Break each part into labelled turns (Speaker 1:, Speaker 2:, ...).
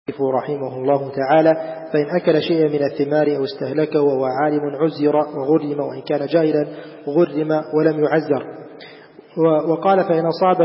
Speaker 1: رحمه الله تعالى: فإن أكل شيئا من الثمار أو استهلكه وهو عالم عزر وغرم، وإن كان جاهلا غرم ولم يعزر. وقال: فإن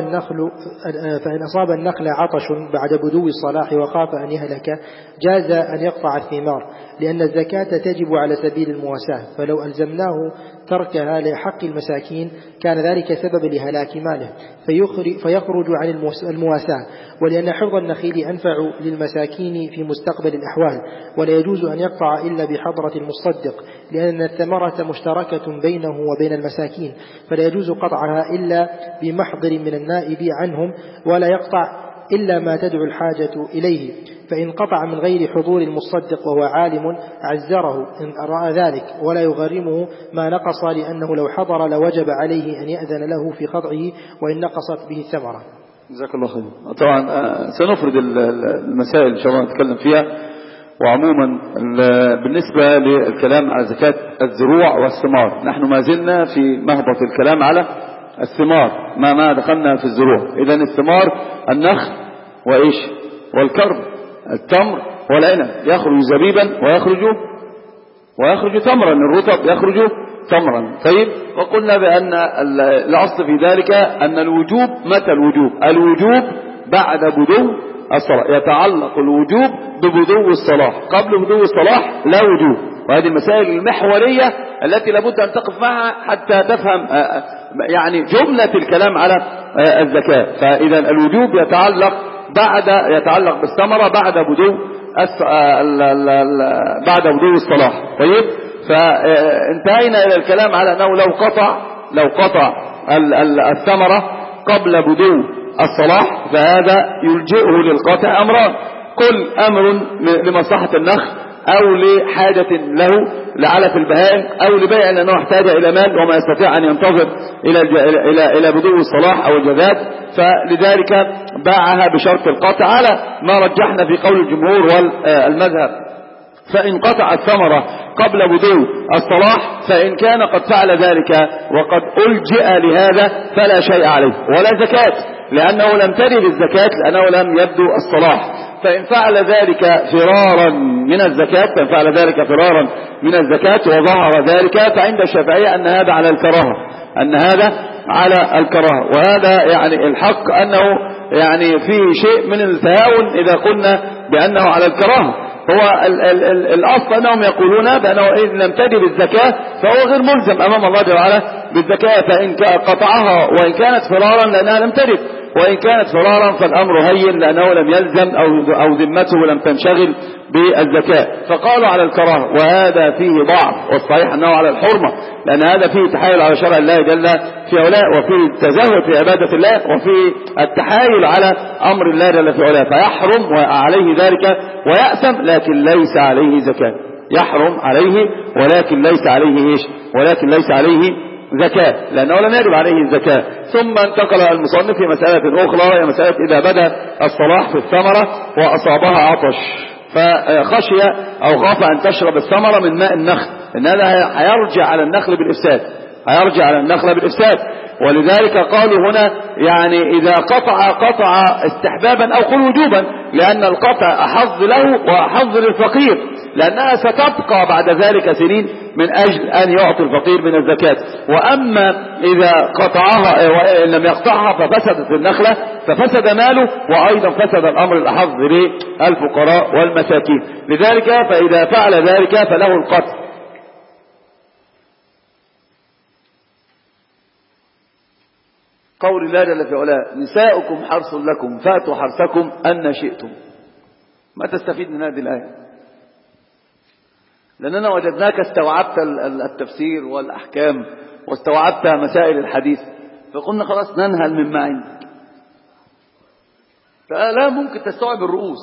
Speaker 1: أصاب النخل عطش بعد بدو الصلاح وخاف أن يهلك جاز أن يقطع الثمار، لأن الزكاة تجب على سبيل المواساة، فلو ألزمناه تركها لحق المساكين كان ذلك سبب لهلاك ماله فيخرج عن المواساة، ولأن حفظ النخيل أنفع للمساكين في مستقبل الأحوال، ولا يجوز أن يقطع إلا بحضرة المصدق، لأن الثمرة مشتركة بينه وبين المساكين، فلا يجوز قطعها إلا بمحضر من النائب عنهم، ولا يقطع إلا ما تدعو الحاجة إليه. فإن قطع من غير حضور المصدق وهو عالم عزره إن رأى ذلك، ولا يغرمه ما نقص، لأنه لو حضر لوجب عليه أن يأذن له في خضعه وإن نقصت به الثمرة.
Speaker 2: جزاك الله خير. طبعا سنفرد المسائل إن شاء الله نتكلم فيها. وعموما بالنسبة للكلام على زكاة الزروع والثمار، نحن ما زلنا في مهبط الكلام على الثمار، ما دخلنا في الزروع. إذن الثمار النخل وإيش والكرم، التمر والعنب، يخرج زبيبا ويخرج تمرا، الرطب يخرج تمرا. طيب، وقلنا بأن الأصل في ذلك أن الوجوب، متى الوجوب بعد بدو الصلاح، يتعلق الوجوب ببدو الصلاح، قبل بدو الصلاح لا وجوب. وهذه المسائل المحورية التي لابد أن تقف معها حتى تفهم يعني جملة الكلام على الزكاة. فإذا الوجوب يتعلق بالثمرة بعد بدو الصلاح. طيب، فانتهينا إلى الكلام على أنه لو قطع الثمرة قبل بدو الصلاح فهذا يلجئه للقطع أمران: كل أمر لمصلحة النخل، أو لحاجة له لعلف البهائم، أو لبيع لأنه احتاج إلى مال وما يستطيع أن ينتظر إلى بدو الصلاح أو الجذاذ، فلذلك باعها بشرط القطع على ما رجحنا في قول الجمهور والمذهب. فإن قطع الثمرة قبل بدو الصلاح فإن كان قد فعل ذلك وقد ألجئ لهذا فلا شيء عليه ولا زكاة، لأنه لم ترد الزكاة، لأنه لم يبدو الصلاح. فإن فعل ذلك فرارا من الزكاة وظهر ذلك، فعند الشافعية أن هذا على الكراهة. وهذا يعني الحق أنه يعني فيه شيء من التهاون إذا قلنا بأنه على الكراهة. هو الأصل أنهم يقولون بأنه إن لم تجب الزكاة فهو غير ملزم أمام الله جل وعلا بالزكاة، فإن قطعها وإن كانت فرارا لأنها لم تجب، وإن كانت فرارا فالأمر هين لأنه لم يلزم أو ذمته لم تنشغل بالزكاة، فقالوا على الكراهة. وهذا فيه ضعف، والصحيح أنه على الحرمة، لأن هذا فيه تحايل على شرع الله جل في علاه، وفيه التزهد في عبادة الله، وفيه التحايل على أمر الله جل في علاه، فيحرم وعليه ذلك ويأثم، لكن ليس عليه زكاة. يحرم عليه ولكن ليس عليه زكاة، لأنه لم يجب عليه الزكاة. ثم انتقل المصنف في مسألة أخرى، هي مسألة إذا بدأ الصلاح في الثمرة وأصابها عطش فخشي أو خاف أن تشرب الثمرة من ماء النخل، إن هذا هيرجع على النخل بالإفساد. ولذلك قالوا هنا يعني إذا قطع استحبابا أو قل وجوبا، لأن القطع أحظ له وأحظ للفقير، لأنها ستبقى بعد ذلك سنين من أجل أن يعطي الفقير من الزكاة. وأما إذا قطعها وإن لم يقطعها ففسدت النخلة، ففسد ماله، وأيضا فسد الأمر الأحظ للفقراء والمساكين. لذلك فإذا فعل ذلك فله القطع. قول الله جل في علاه: نساؤكم حرث لكم فأتوا حرثكم أن شئتم. ما تستفيد من هذه الآية؟ لأننا وجدناك استوعبت التفسير والأحكام واستوعبت مسائل الحديث، فقلنا خلاص ننهل مما عندك، فلا ممكن تستوعب الرؤوس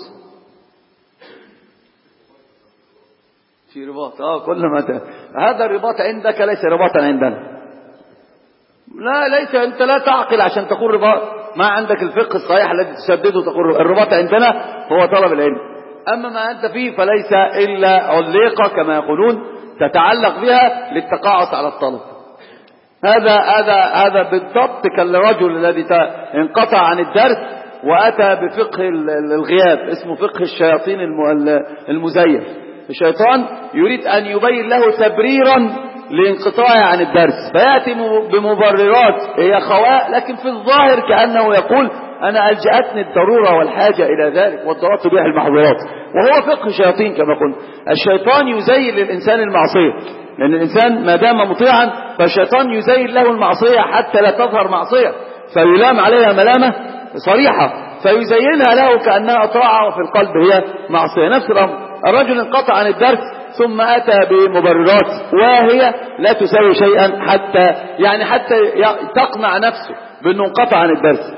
Speaker 2: في رباط. كل ما هذا الرباط عندك ليس رباطا عندنا. لا، ليس، أنت لا تعقل عشان تقول رباط، ما عندك الفقه الصحيح الذي تسدده تقول الرباط عندنا هو طلب العلم. أما ما أنت فيه فليس إلا عليقة كما يقولون تتعلق بها للتقاعس على الطلب. هذا بالضبط كالرجل الذي انقطع عن الدرس وأتى بفقه الغياب، اسمه فقه الشياطين المزيف. الشيطان يريد أن يبين له تبريرا لانقطاعه عن الدرس، فيأتي بمبررات هي خواء، لكن في الظاهر كأنه يقول أنا ألجأتني الضرورة والحاجة إلى ذلك، والضرورة تبيح المحظورات. وهو فقه الشياطين كما قلنا. الشيطان يزين للإنسان المعصية، لأن الإنسان ما دام مطيعا فالشيطان يزين له المعصية حتى لا تظهر معصية، فيلام عليها ملامة صريحة، فيزينها له كأنها طاعة وفي القلب هي معصية. نفس الأمر، الرجل انقطع عن الدرس ثم أتى بمبررات وهي لا تساوي شيئا حتى تقنع نفسه بأنه انقطع عن الدرس.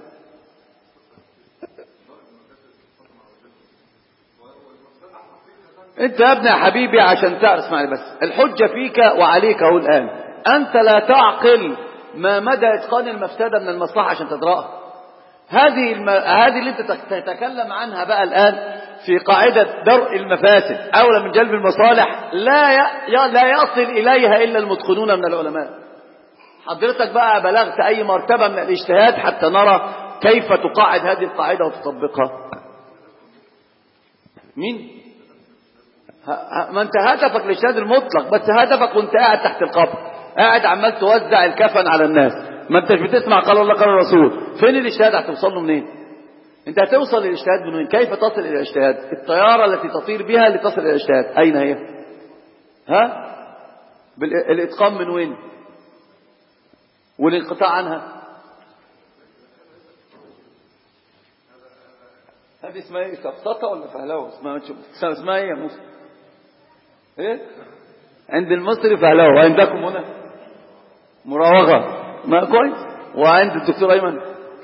Speaker 2: انت يا ابني يا حبيبي عشان تعرف، اسمعني بس، الحجة فيك وعليك اهو الآن. انت لا تعقل ما مدى اتقان المفسدة من المصلحة عشان تدرأها. هذه اللي انت تتكلم عنها بقى الآن في قاعدة درء المفاسد أولى من جلب المصالح لا يصل إليها إلا المتقنون من العلماء. حضرتك بقى بلغت أي مرتبة من الاجتهاد حتى نرى كيف تقاعد هذه القاعدة وتطبقها؟ مين؟ ما انت هدفك الاجتهاد المطلق، بس هدفك وانت قاعد تحت القبر، قاعد عمال توزع الكفن على الناس، ما انتش بتسمع قال الله قال الرسول. فين الاجتهاد؟ هتوصل له منين؟ انت هتوصل للاجتهاد منين؟ كيف تصل الى الاجتهاد؟ الطيارة التي تطير بها لتصل الى الاجتهاد اين هي؟ الاتقان من وين؟ والانقطاع عنها هذه اسمها ايه؟ سقطة ولا فهلوه؟ اسمها ايه يا موسى؟ ايه؟ عند المصري فهلوه، وعندكم هنا مراوغة. ما كويس. وعند الدكتور ايمن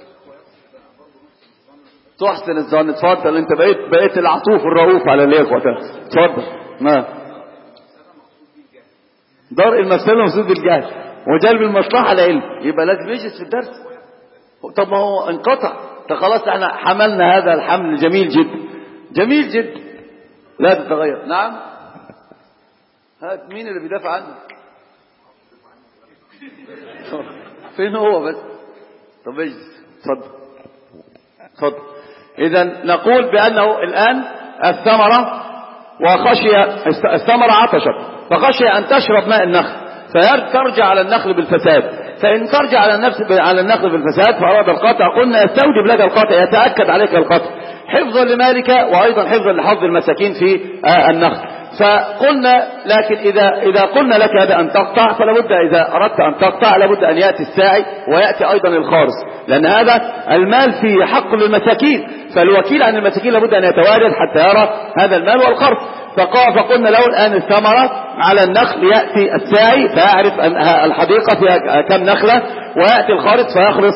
Speaker 2: تحسن الظن. اتفضل، انت بقيت العطوف الرؤوف على الاخوة. اتفضل. ما درء المفسدة مقصود بالجهل وجلب المصلحة العلم، يبقى لازم يجلس في الدرس. طب ما هو انقطع، خلاص احنا حملنا هذا الحمل جميل جدا، جميل جدا، لا تتغير. نعم. هات مين اللي بيدافع عنك؟ فين هو بس؟ طب اجلس. اتفضل. اذا نقول بانه الان الثمرة عطشت فخشي ان تشرب ماء النخل فترجع على النخل بالفساد، فان ترجع على النخل بالفساد فاراد القطع، قلنا يستوجب لك القطع، يتأكد عليك القطع حفظا لمالك وايضا حفظا لحظ المساكين في النخل. فقلنا لكن إذا قلنا لك هذا أن تقطع، فلابد إذا أردت أن تقطع لابد أن يأتي الساعي ويأتي أيضا الخارص، لأن هذا المال فيه حق للمساكين، فالوكيل عن المساكين لابد أن يتوارد حتى يرى هذا المال والخرص. فقلنا له الآن الثمرة على النخل، يأتي الساعي فيعرف أن الحديقة فيها كم نخلة، ويأتي الخارص فيخرص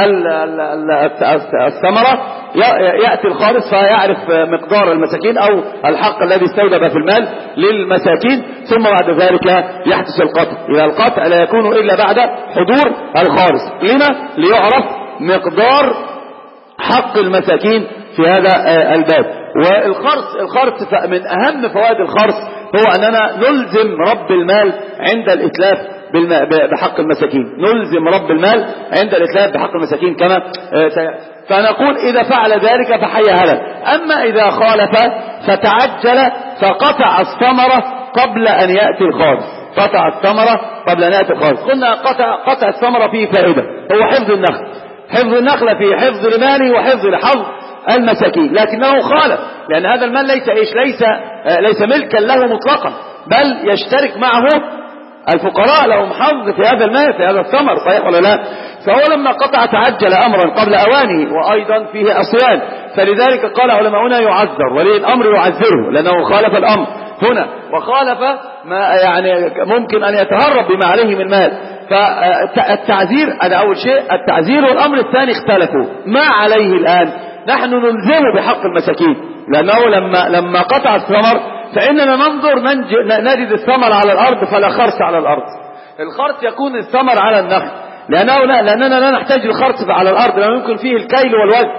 Speaker 2: الثمرة، يأتي الخارص فيعرف مقدار المساكين أو الحق الذي استوجب في المال للمساكين، ثم بعد ذلك يحدث القطع. إذا القطع لا يكون إلا بعد حضور الخارص. لما؟ ليعرف مقدار حق المساكين في هذا الباب. والخرص من أهم فوائد الخرص هو أننا نلزم رب المال عند الإتلاف بحق المساكين، نلزم رب المال عند الإتلاف بحق المساكين كما فنقول إذا فعل ذلك فحي هلك. أما إذا خالف فتعجل فقطع الثمرة قبل أن يأتي الخارص، قطع الثمرة قبل أن يأتي الخارص. قلنا قطع الثمرة فيه فائدة، هو حفظ النخل، حفظ النخل فيه حفظ لماله وحفظ لحظ المساكين، لكنه خالف لأن هذا المال ليس ملكا له مطلقا، بل يشترك معه الفقراء، لهم حظ في هذا المال، في هذا الثمر، صحيح ولا لا؟ فهو لما قطع تعجل أمرا قبل أوانه، وأيضا فيه أصيان، فلذلك قال علماؤنا يعذر، ولي الأمر يعذره لأنه خالف الأمر هنا، وخالف ما ممكن أن يتهرب بما عليه من مال. فالتعذير هذا أول شيء، التعذير. والأمر الثاني اختلفوا ما عليه الآن، نحن نلزمه بحق المساكين، لأنه لما قطع الثمر فإننا ننظر نجد الثمر على الأرض فلا خرص على الأرض. الخرص يكون الثمر على النخل، لأننا لا نحتاج الخرص على الأرض، لأنه يمكن فيه الكيل والوزن.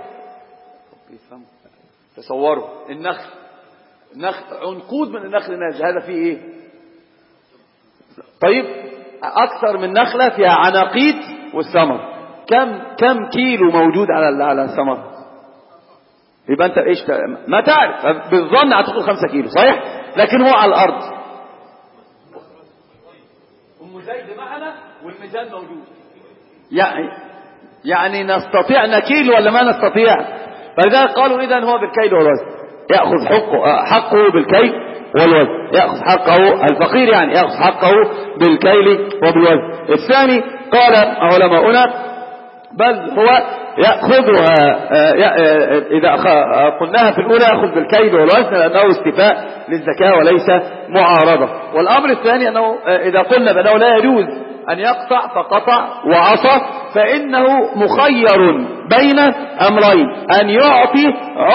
Speaker 2: تصوروا النخل عنقود من النخل ناجح، هذا فيه ايه؟ طيب أكثر من نخلة فيها عناقيد والثمر، كم كيلو موجود على الثمر؟ يبقى انت ايش ما تعرف، بالظن هتاخد 5 كيلو صحيح، لكن هو على الارض. ام زيد معنا والميزان موجود، يعني نستطيع نكيل ولا ما نستطيع؟ فلذلك قالوا اذا هو بالكيل والوزن، ياخذ حقه بالكيل والوزن، ياخذ حقه الفقير، يعني ياخذ حقه بالكيل وبالوزن. الثاني قال علماؤنا بل هو يأخذها إذا قلناها في الأولى يأخذ بالكيل والوزن لأنه استيفاء للزكاة وليس معارضة. والأمر الثاني أنه إذا قلنا بأنه لا يجوز أن يقطع فقطع وعصى، فإنه مخير بين أمرين: أن يعطي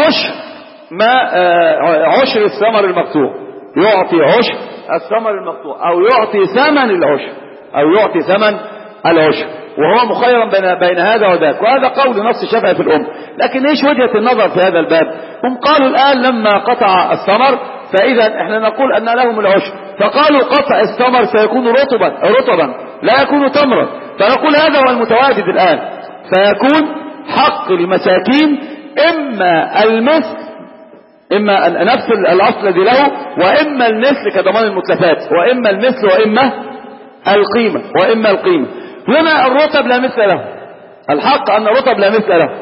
Speaker 2: عشر الثمر المقطوع، يعطي عشر الثمر المقطوع، أو يعطي ثمن العشر، وهو مخيرا بين هذا وذاك. وهذا قول نص الشافعي في الأم. لكن ايش وجهة النظر في هذا الباب؟ هم قالوا الآن لما قطع الثمر فإذا احنا نقول أن لهم العشر، فقالوا قطع الثمر سيكون رطبا لا يكون تمرا، فنقول هذا هو المتواجد الآن، فيكون حق المساكين إما المثل، إما نفس الأصل الذي له، وإما المثل كضمان المتلفات، وإما المثل وإما القيمة. هنا الرطب لا مثل له، الحق أن الرطب لا مثل له،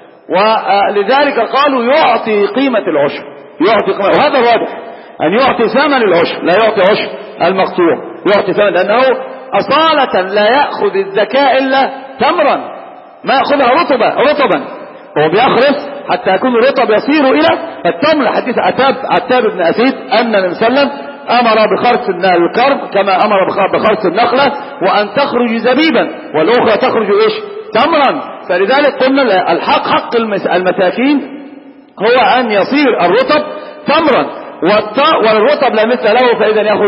Speaker 2: ولذلك قالوا يعطي قيمة العشر، وهذا الواضح أن يعطي ثمن العشر، لا يعطي عشر المقطوع، يعطي ثمن، لأنه أصالة لا يأخذ الزكاة إلا تمرا، ما يأخذها رطبا، هو بيخرس حتى يكون الرطب يصير إلى التمر. حديث عتاب بن أسيد أن النبي صلى الله عليه وسلم أمر بخرس الكرم كما أمر بخرس النخلة، وأن تخرج زبيبا والأخرى تخرج إيش؟ تمرا. فلذلك قلنا الحق حق المساكين هو أن يصير الرطب تمرا، والرطب لا مثل له، فإذا يأخذ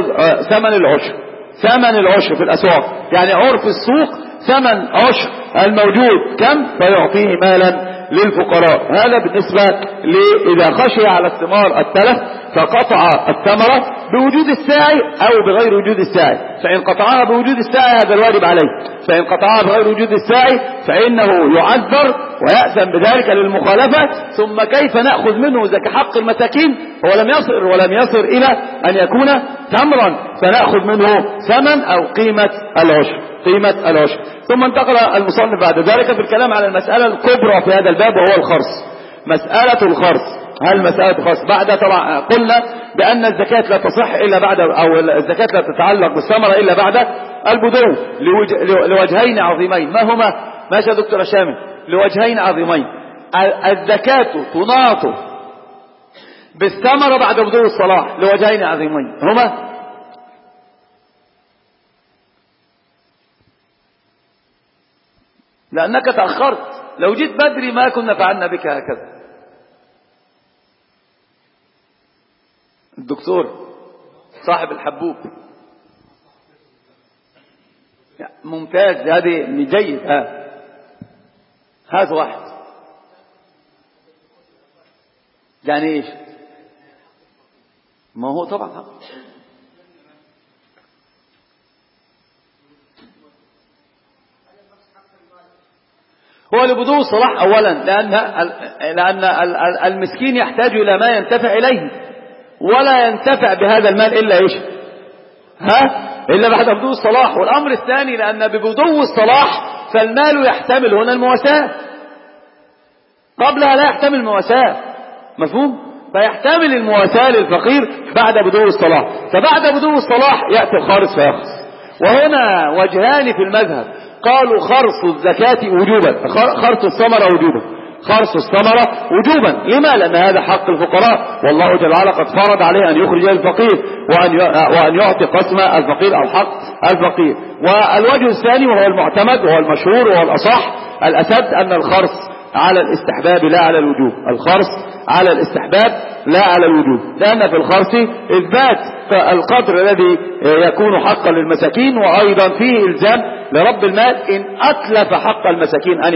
Speaker 2: ثمن العشر في الأسواق، يعني عرف السوق ثمن عشر الموجود كم، فيعطيه مالا للفقراء. هذا بالنسبة إذا خشي على الثمار التلف فقطع الثمرة بوجود الساعي أو بغير وجود الساعي، فإن قطعها بوجود الساعي هذا الواجب عليه، فإن قطعها بغير وجود الساعي فإنه يعذر ويأثم بذلك للمخالفة. ثم كيف نأخذ منه زكاة حق المساكين؟ هو ولم يصل إلى أن يكون تمرا، فنأخذ منه ثمن أو قيمة العشر. ثم انتقل المصنف بعد ذلك في الكلام على المسألة الكبرى في هذا الباب، وهو الخرص. مسألة الخرص، هل مسألة الخرص بعد طبعا قلنا بأن الزكاة لا تصح إلا بعد، أو الزكاة لا تتعلق بالثمرة إلا بعد البدو لوجهين عظيمين. ما هما؟ ماشي يا دكتور شامل؟ لوجهين عظيمين. الزكاة تناط بالثمرة بعد بدو الصلاح لوجهين عظيمين، هما لأنك تأخرت، لو جيت بدري ما كنا فعلنا بك هكذا. الدكتور صاحب الحبوب ممتاز، هذه جيد. هذا واحد يعني ايش؟ ما هو طبعا هو لبدو الصلاح أولا، لأن المسكين يحتاج إلى ما ينتفع إليه، ولا ينتفع بهذا المال إلا إيش؟ إلا بعد بدو الصلاح. والأمر الثاني لأن ببدو الصلاح فالمال يحتمل هنا المواساة، قبلها لا يحتمل المواساة، مفهوم؟ فيحتمل المواساة للفقير بعد بدو الصلاح، فبعد بدو الصلاح يأتي الخارص فيخرص. وهنا وجهان في المذهب، قالوا خرص الزكاة وجوبا، خرص الثمرة وجوبا. لما؟ لأن هذا حق الفقراء، والله جل وعلا قد فرض عليه أن يخرج الفقير وأن يعطي قسم الفقير أو حق الفقير. والوجه الثاني وهو المعتمد وهو المشهور وهو الأصح الأسد أن الخرص على الاستحباب لا على الوجوب، الخرص على الاستحباب لا على الوجوب، لأن في الخرص إثبات القدر الذي يكون حقا للمساكين، وأيضا فيه إلزام لرب المال إن أتلف حق المساكين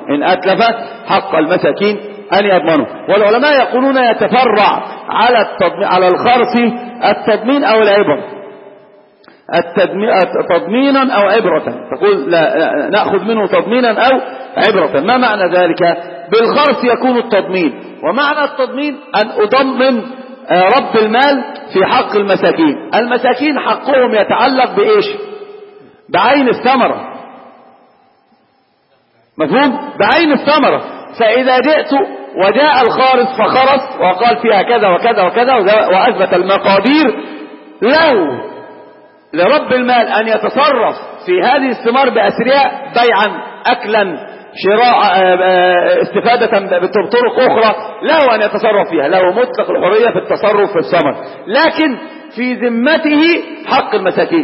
Speaker 2: أن يضمنه. والعلماء يقولون يتفرع على الخرص التضمين أو العبر. تضمينا أو عبرة، تقول لا نأخذ منه تضمينا أو عبرة. ما معنى ذلك؟ بالخرص يكون التضمين، ومعنى التضمين أن أضمن رب المال في حق المساكين. المساكين حقهم يتعلق بإيش؟ بعين الثمرة، مفهوم؟ بعين الثمرة. فإذا جئت وجاء الخارص فخرص وقال فيها كذا وكذا وكذا وأثبت المقادير، له لرب المال أن يتصرف في هذه الثمار بأسرها، بيعا، أكلا، شراء، استفادة بطرق أخرى، له أن يتصرف فيها، له مطلق الحرية في التصرف في الثمر، لكن في ذمته حق المساكين.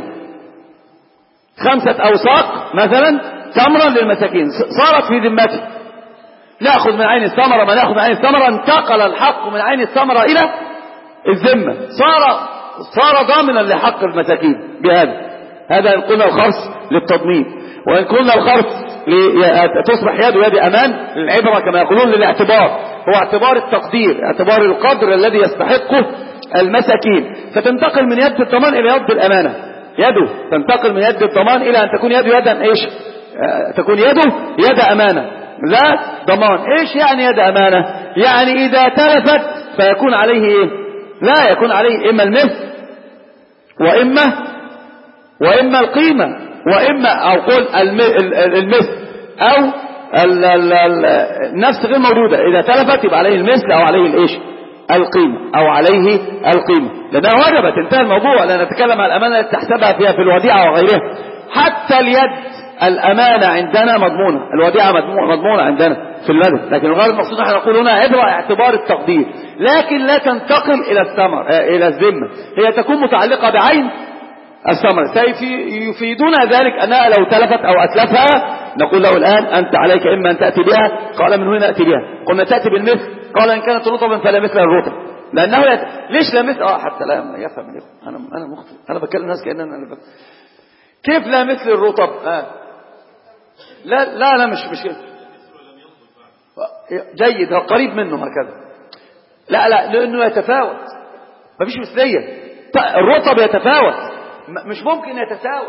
Speaker 2: 5 أوساق مثلا تمرا للمساكين صارت في ذمته، نأخذ من عين الثمرة ما نأخذ من عين الثمرة، انتقل الحق من عين الثمرة إلى الذمة، صار ضامنا لحق المساكين هذا إن قلنا الخرص للتضمين. وإن قلنا الخرص تصبح يد أمان للعبرة كما يقولون، للاعتبار، هو اعتبار التقدير، اعتبار القدر الذي يستحقه المساكين، فتنتقل من يد الضمان إلى يد الأمانة. يده تنتقل من يد الضمان إلى أن تكون يده يدا إيش؟ تكون يده يد أمانة لا ضمان. إيش يعني يد أمانة؟ يعني إذا تلفت فيكون عليه إيه؟ لا يكون عليه إما المثل وإما القيمة، وإما أو قول المثل أو النفس غير موجودة. إذا تلفت يبقى عليه المثل أو عليه الإيش؟ القيمة أو عليه القيمة، لأنها وجبت، انتهى الموضوع. لا نتكلم عن الأمانة التي تحسبها فيها في الوديعة وغيرها. حتى اليد الأمانة عندنا مضمونة، الوديعة مضمونة عندنا في المذهب، لكن الغرض المقصود نحن نقول هنا عبرة اعتبار التقدير، لكن لا تنتقل إلى الثمر إلى الذمة، هي تكون متعلقة بعين الثمر. يفيدون ذلك أنها لو تلفت أو أتلفها نقول له الآن أنت عليك إما أن تأتي بها، قال من هنا نأتي بها، قلنا تأتي بالمثل، قال إن كانت رطبا فلا مثل الرطب، لأنه ليش لا مثل؟ حتى لا يفهم أنا مخطئ، أنا بكلم الناس كأننا أنا كيف لا مثل الرطب؟ لا مش كده، جيد، هو قريب منه هكذا. لا لأنه يتفاوت، ما فيش مثلية. الرطب يتفاوت، مش ممكن يتساوى،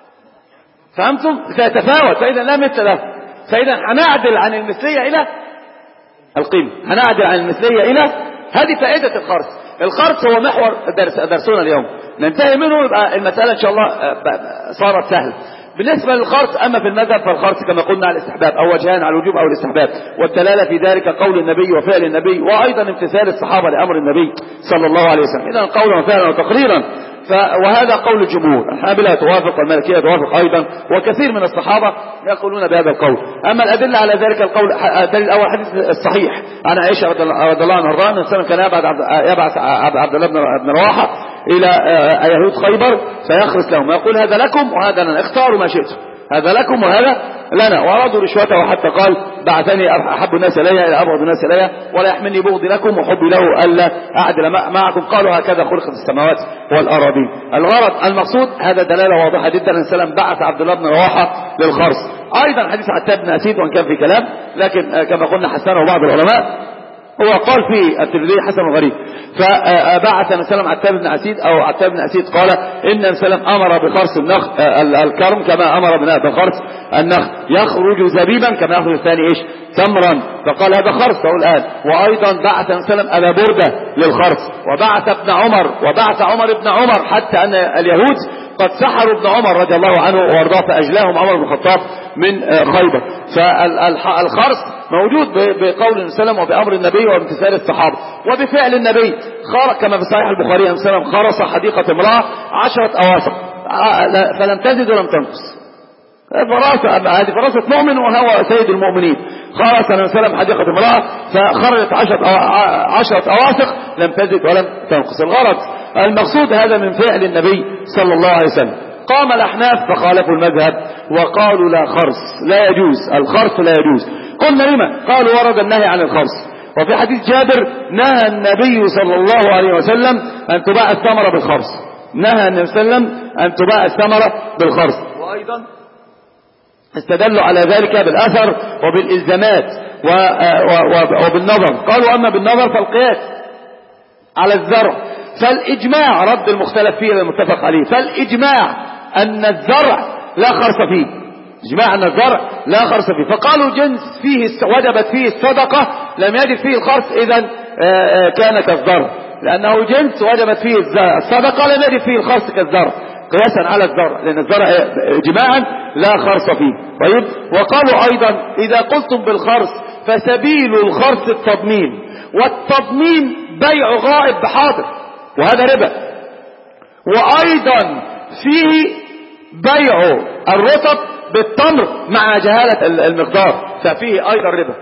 Speaker 2: فهمتم؟ سيتفاوت، فإذا لا مثل له، فإذا هنعدل عن المثلية إلى القيمة، هنعدل عن المثلية إلى هذه فائدة الخرص. الخرص هو محور درسنا اليوم، ننتهي منه يبقى المسألة إن شاء الله صارت سهلة. بالنسبة للخرص، أما في المذهب فالخرص كما قلنا على الاستحباب، أو وجهان على الوجوب أو الاستحباب، والدلالة في ذلك قول النبي وفعل النبي، وأيضا امتثال الصحابة لأمر النبي صلى الله عليه وسلم، إذا قولا وفعلا وتقريرا. وهذا قول الجمهور، الحنابلة توافق والمالكية توافق أيضا، وكثير من الصحابة يقولون بهذا القول. أما الأدلة على ذلك القول، الدليل الأول حديث الصحيح عن عائشة رضي الله عنها الرضا، النبي كان يبعث عبد الله بن رواحة إلى يهود خيبر فيخرس لهم، يقول هذا لكم وهذا لنا، اختاروا ما شئتم، هذا لكم وهذا لنا. وأرادوا رشوته، وحتى قال بعثني أحب الناس إلي إلى أبغض الناس إلي، ولا يحملني بغضي لكم وحبي له ألا أعدل معكم، قالوا هكذا خلقت السماوات والأراضين. الغرض المقصود هذا دلالة واضحة جدا أن السلام بعث عبد الله بن رواحة للخرص. أيضا حديث عتاب بن أسيد، وان كان في كلام لكن كما قلنا حسنه بعض العلماء، هو قال في الترمذي حسن غريب، فبعث النبي صلى الله عليه وسلم عتاب بن أسيد، أو عتاب بن أسيد قال إن النبي صلى الله عليه وسلم أمر بخرص الكرم كما أمر بخرص النخل، يخرج زبيبا كما يخرج الثاني إيش؟ تمرا، فقال هذا خرص الآن. وأيضا بعث النبي صلى الله عليه وسلم أبا بردة للخرص، وبعث ابن عمر، وبعث عمر ابن عمر، حتى أن اليهود قد سحروا ابن عمر رضي الله عنه وارضاه، فأجلاهم عمر بن الخطاب من خيبر. فالخرص موجود بقول النبي صلى الله عليه وسلم وبأمر النبي وبامتثال الصحابة وبفعل النبي. كما في صحيح البخاري النبي صلى الله عليه وسلم خرص حديقة امرأة 10 أواسق فلم تزد ولم تنقص. هذه فراسة مؤمن وهو سيد المؤمنين. خرص النبي صلى الله عليه وسلم حديقة امرأة فخرجت 10 أواسق لم تزد ولم تنقص. الغرض المقصود هذا من فعل النبي صلى الله عليه وسلم. قام الأحناف فخالفوا المذهب وقالوا لا خرص، لا يجوز الخرص، لا يجوز. قلنا لما؟ قالوا ورد النهي عن الخرص، وفي حديث جابر نهى النبي صلى الله عليه وسلم أن تباع الثمرة بالخرص، نهى النبي صلى الله عليه وسلم أن تباع الثمرة بالخرص. وأيضا استدلوا على ذلك بالأثر وبالإلزامات وبالنظر. قالوا أما بالنظر فالقياس على الزرع، فالإجماع رد المختلف فيه المتفق عليه، فالإجماع أن الزرع لا خرص فيه، إجماع أن الزرع لا خرص فيه. فقالوا جنس فيه وجبت فيه الصدقة لم يجب فيه الخرص، إذا كان كالزرع، لأنه جنس وجبت فيه الصدقة لم يجب فيه الخرص كالزرع، قياسا على الزرع، لأن الزرع إجماعا لا خرص فيه. طيب، وقالوا أيضا إذا قلتم بالخرص فسبيل الخرص التضمين، والتضمين بيع غائب بحاضر، وهذا ربا. وأيضا فيه بيع الرطب بالتمر مع جهالة المقدار، ففيه أيضا ربا.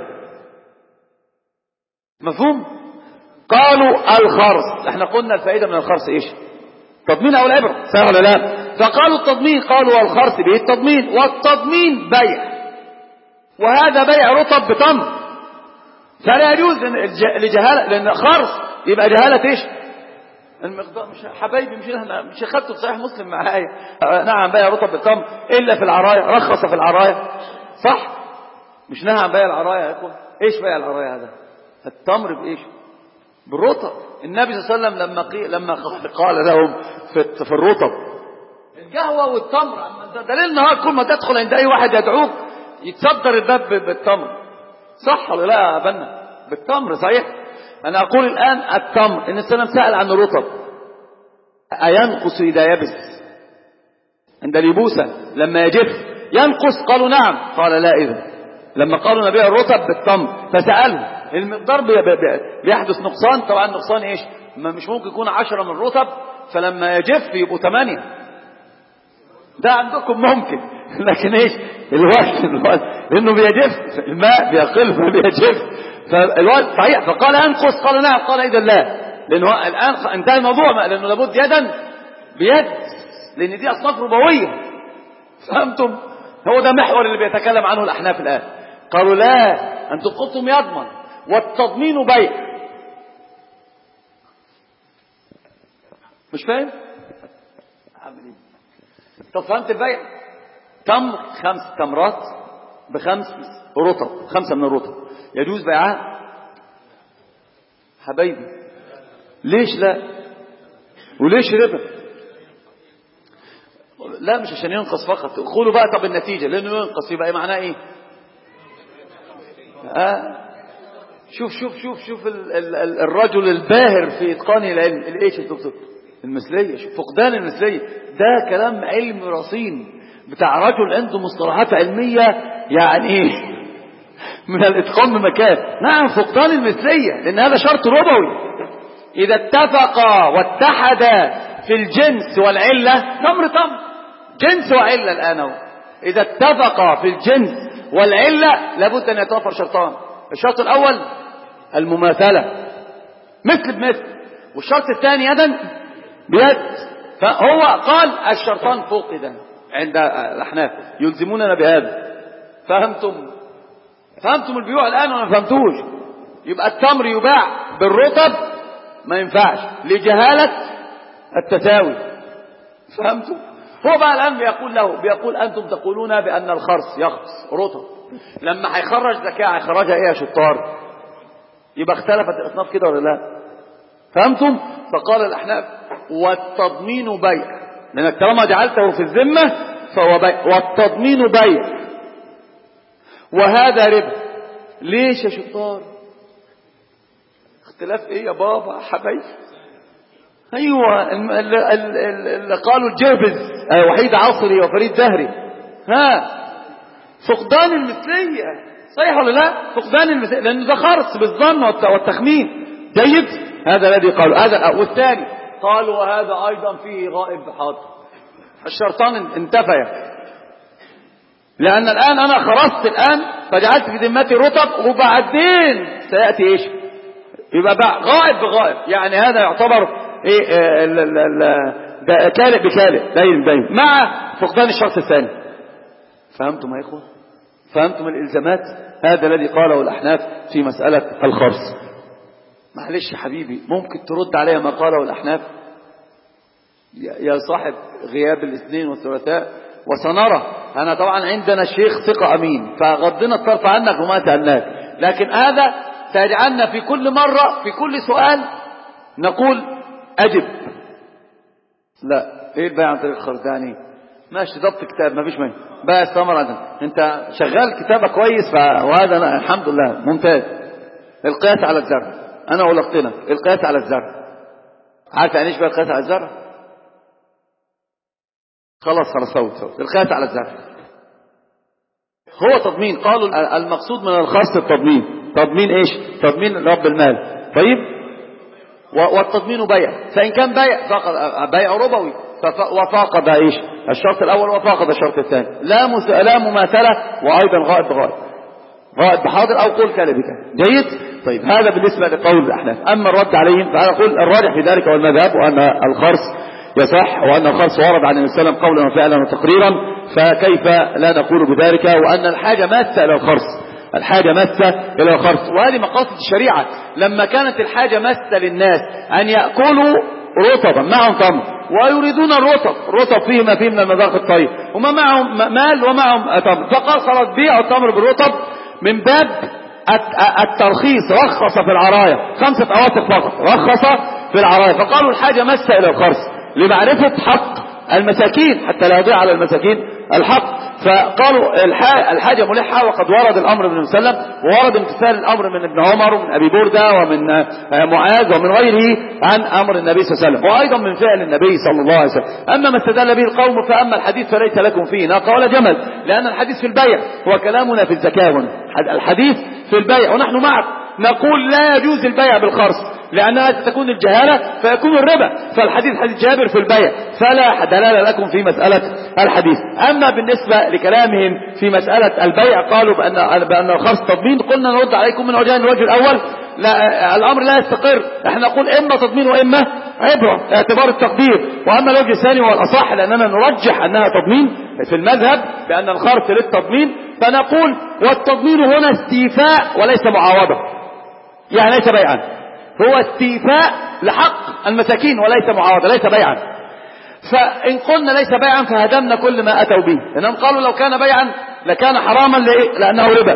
Speaker 2: مفهوم؟ قالوا الخرص، احنا قلنا الفائدة من الخرص ايش؟ تضمين او العبرة، صحيح ولا لا؟ فقالوا التضمين، قالوا والخرص به التضمين، والتضمين بيع، وهذا بيع رطب بتمر، فلا يجوز لجهالة، لان خرص يبقى جهالة ايش؟ المقدار. مش حبايبي، مش اخدته في صحيح مسلم معايا؟ نعم بيع رطب بالتمر الا في العرايا، رخص في العرايا، صح؟ مش نهى عن بيع العرايا يا اخوان. ايش بيع العرايا هذا؟ التمر بايش؟ بالرطب. النبي صلى الله عليه وسلم لما قال لهم في الرطب القهوة والتمر، ده ليل نهار كل ما تدخل عند اي واحد يدعوك يتصدر الباب بالتمر، صح ولا لا يا بنا؟ بالتمر، صحيح. انا اقول الان التمر، ان السلام سأل عن الرطب اينقص اذا يبس عند اليبوسة لما يجف ينقص؟ قالوا نعم. قال لا. اذا لما قالوا نبيع الرطب بالتمر فسألوا المقدار بيحدث نقصان، طبعا نقصان ايش؟ مش ممكن يكون 10 من الرطب فلما يجف يبقوا 8، ده عندكم ممكن، لكن ايش الوزن لانه بيجف، الماء بيقل فبيجف، فالوزن صحيح. فقال انقص؟ قال نعم. قال اذا لا، لانه الان انتهى الموضوع، لانه لابد يدا بيد، لان دي اصناف ربويه، فهمتم؟ هو ده محور اللي بيتكلم عنه الاحناف الان. قالوا لا، انتم قلتم يضمن، والتضمين بيع. مش فاهم؟ طب فهمت البيع؟ تمر 5 تمرات ب5 رطب، 5 من الرطب، يجوز بيعها؟ حبايبي ليش لا؟ وليش ربا؟ لا مش عشان ينقص فقط. قولوا بقى طب النتيجة، لانه ينقص يبقى ايه معناه؟ ايه؟ شوف الرجل الباهر في اتقانه العلم، الايش يا دكتور؟ المثلية. شوف فقدان المثلية، ده كلام علم رصين بتاع رجل عنده مصطلحات علمية يعني من الاتقان بمكان. نعم فقدان المثلية، لان هذا شرط ربوي. اذا اتفقا واتحدا في الجنس والعلة، تمر جنس وعلة الان اهو، اذا اتفقا في الجنس والعلة لابد ان يتوفر شرطان. الشرط الاول المماثلة مثل بمثل، والشرط الثاني يدا بيد. فهو قال الشرطان فقدا عند الاحناف، يلزموننا بهذا. فهمتم البيوع الان ولا ما فهمتوش؟ يبقى التمر يباع بالرطب ما ينفعش لجهالة التساوي، فهمتم؟ هو بقى الان بيقول انتم تقولون بان الخرص يخرص رطب، لما هيخرج زكاة هيخرجها ايه يا شطار؟ يبقى اختلفت الاصناف كده ولا لا؟ فهمتم؟ فقال الاحناف والتضمين بيع، لانك طالما جعلته في الذمة فهو بيع، والتضمين بيع، وهذا ربا. ليش يا شطار؟ اختلاف ايه يا بابا حبايبي؟ ايوه اللي قالوا الجربز وحيد عصري وفريد دهري، فقدان المثلية، صحيح ولا لا؟ فقدان المثلية، لأنه ده خرص بالظن والتخمين. جيد، هذا الذي قالوا. هذا والثاني قالوا وهذا أيضا فيه غائب بحاضر. الشرطان انتفيا، لأن الآن أنا خرصت الآن فجعلت في ذمتي رطب، وبعدين سيأتي إيش؟ يبقى غائب بغائب، يعني هذا يعتبر إيه؟ كالئ بكالئ، دين مع فقدان الشرط الثاني. فهمتم يا إخوة؟ فهمتم الإلزامات؟ هذا الذي قاله الأحناف في مسألة الخرص. معلش يا حبيبي، ممكن ترد عليها ما قاله الأحناف يا صاحب غياب الاثنين والثلاثاء؟ وسنرى. أنا طبعا عندنا الشيخ ثقة أمين، فغضنا الطرف عنك وما سألناك، لكن هذا سيجعلنا في كل مرة في كل سؤال نقول أجب. لا، إيه البيع عن طريق الخرداني؟ ماشي ضبط كتاب ما فيش مانع. بقى الثمرة انت شغال كتابة كويس وهذا الحمد لله ممتاز. القياس على الزرع، انا قلت لك القياس على الزرع. عارف يعني ايش بقى القياس على الزرع؟ خلاص صوت القياس على الزرع هو تضمين. قالوا المقصود من الخاص التضمين. تضمين ايش؟ تضمين رب المال. طيب والتضمين بيع، فإن كان بيع ربوي وفاقد ايش؟ الشرط الأول وفاقد الشرط الثاني، لا مماثلة، وأيضا غائب بحاضر أو قول كان بك. جيد. طيب هذا بالنسبة لقول الأحناف. أما الرد عليهم فأنا أقول الراجح في ذلك والمذهب وأن الخرص يصح، وأن الخرص ورد عن النبي صلى الله عليه وسلم قولا وفعلا وتقريرا، فكيف لا نقول بذلك؟ وأن الحاجة ماسة إلى الخرص، الحاجة ماسة إلى الخرص، وهذه مقاصد الشريعة. لما كانت الحاجة ماسة للناس أن يأكلوا رطبا معهم تمر ويريدون الرطب فيه ما فيه من المذاق الطيب، وما معهم مال ومعهم تمر، فقال خلاص بيعوا التمر بالرطب من باب الترخيص. رخص في العراية 5 أواسق فقط، رخص في العراية. فقالوا الحاجة ماسة إلى الخرص لمعرفة حق المساكين حتى لا يضيع على المساكين الحق. فقالوا الحاجة ملحة، وقد ورد الأمر من صلى الله عليه وسلم، وورد امتثال الأمر من ابن عمر ومن أبي بردة ومن معاذ ومن غيره عن أمر النبي صلى الله عليه وسلم، وأيضا من فعل النبي صلى الله عليه وسلم. أما ما استدل به القوم فأما الحديث فليس لكم فيه ناقة ولا جمل، لأن الحديث في البيع وكلامنا في الزكاة. الحديث في البيع ونحن معك نقول لا يجوز البيع بالخرص، لأنها تكون الجهالة فيكون الربا. فالحديث حديث جابر في البيع، فلا دلالة لكم في مسألة الحديث. أما بالنسبة لكلامهم في مسألة البيع قالوا بأن الخرص تضمين، قلنا نرد عليكم من وجهين. الوجه الأول لا، الأمر لا يستقر، احنا نقول إما تضمين وإما عبرة اعتبار التقدير. وأما الوجه الثاني هو الأصح، لأننا نرجح أنها تضمين في المذهب بأن الخرص للتضمين، فنقول والتضمين هنا استيفاء وليس معاوضة، يعني ليس بيعا، هو استيفاء لحق المساكين وليس معاوضة، ليس بيعا. فإن قلنا ليس بيعا فهدمنا كل ما أتوا به، لأنهم قالوا لو كان بيعا لكان حراما لأنه ربا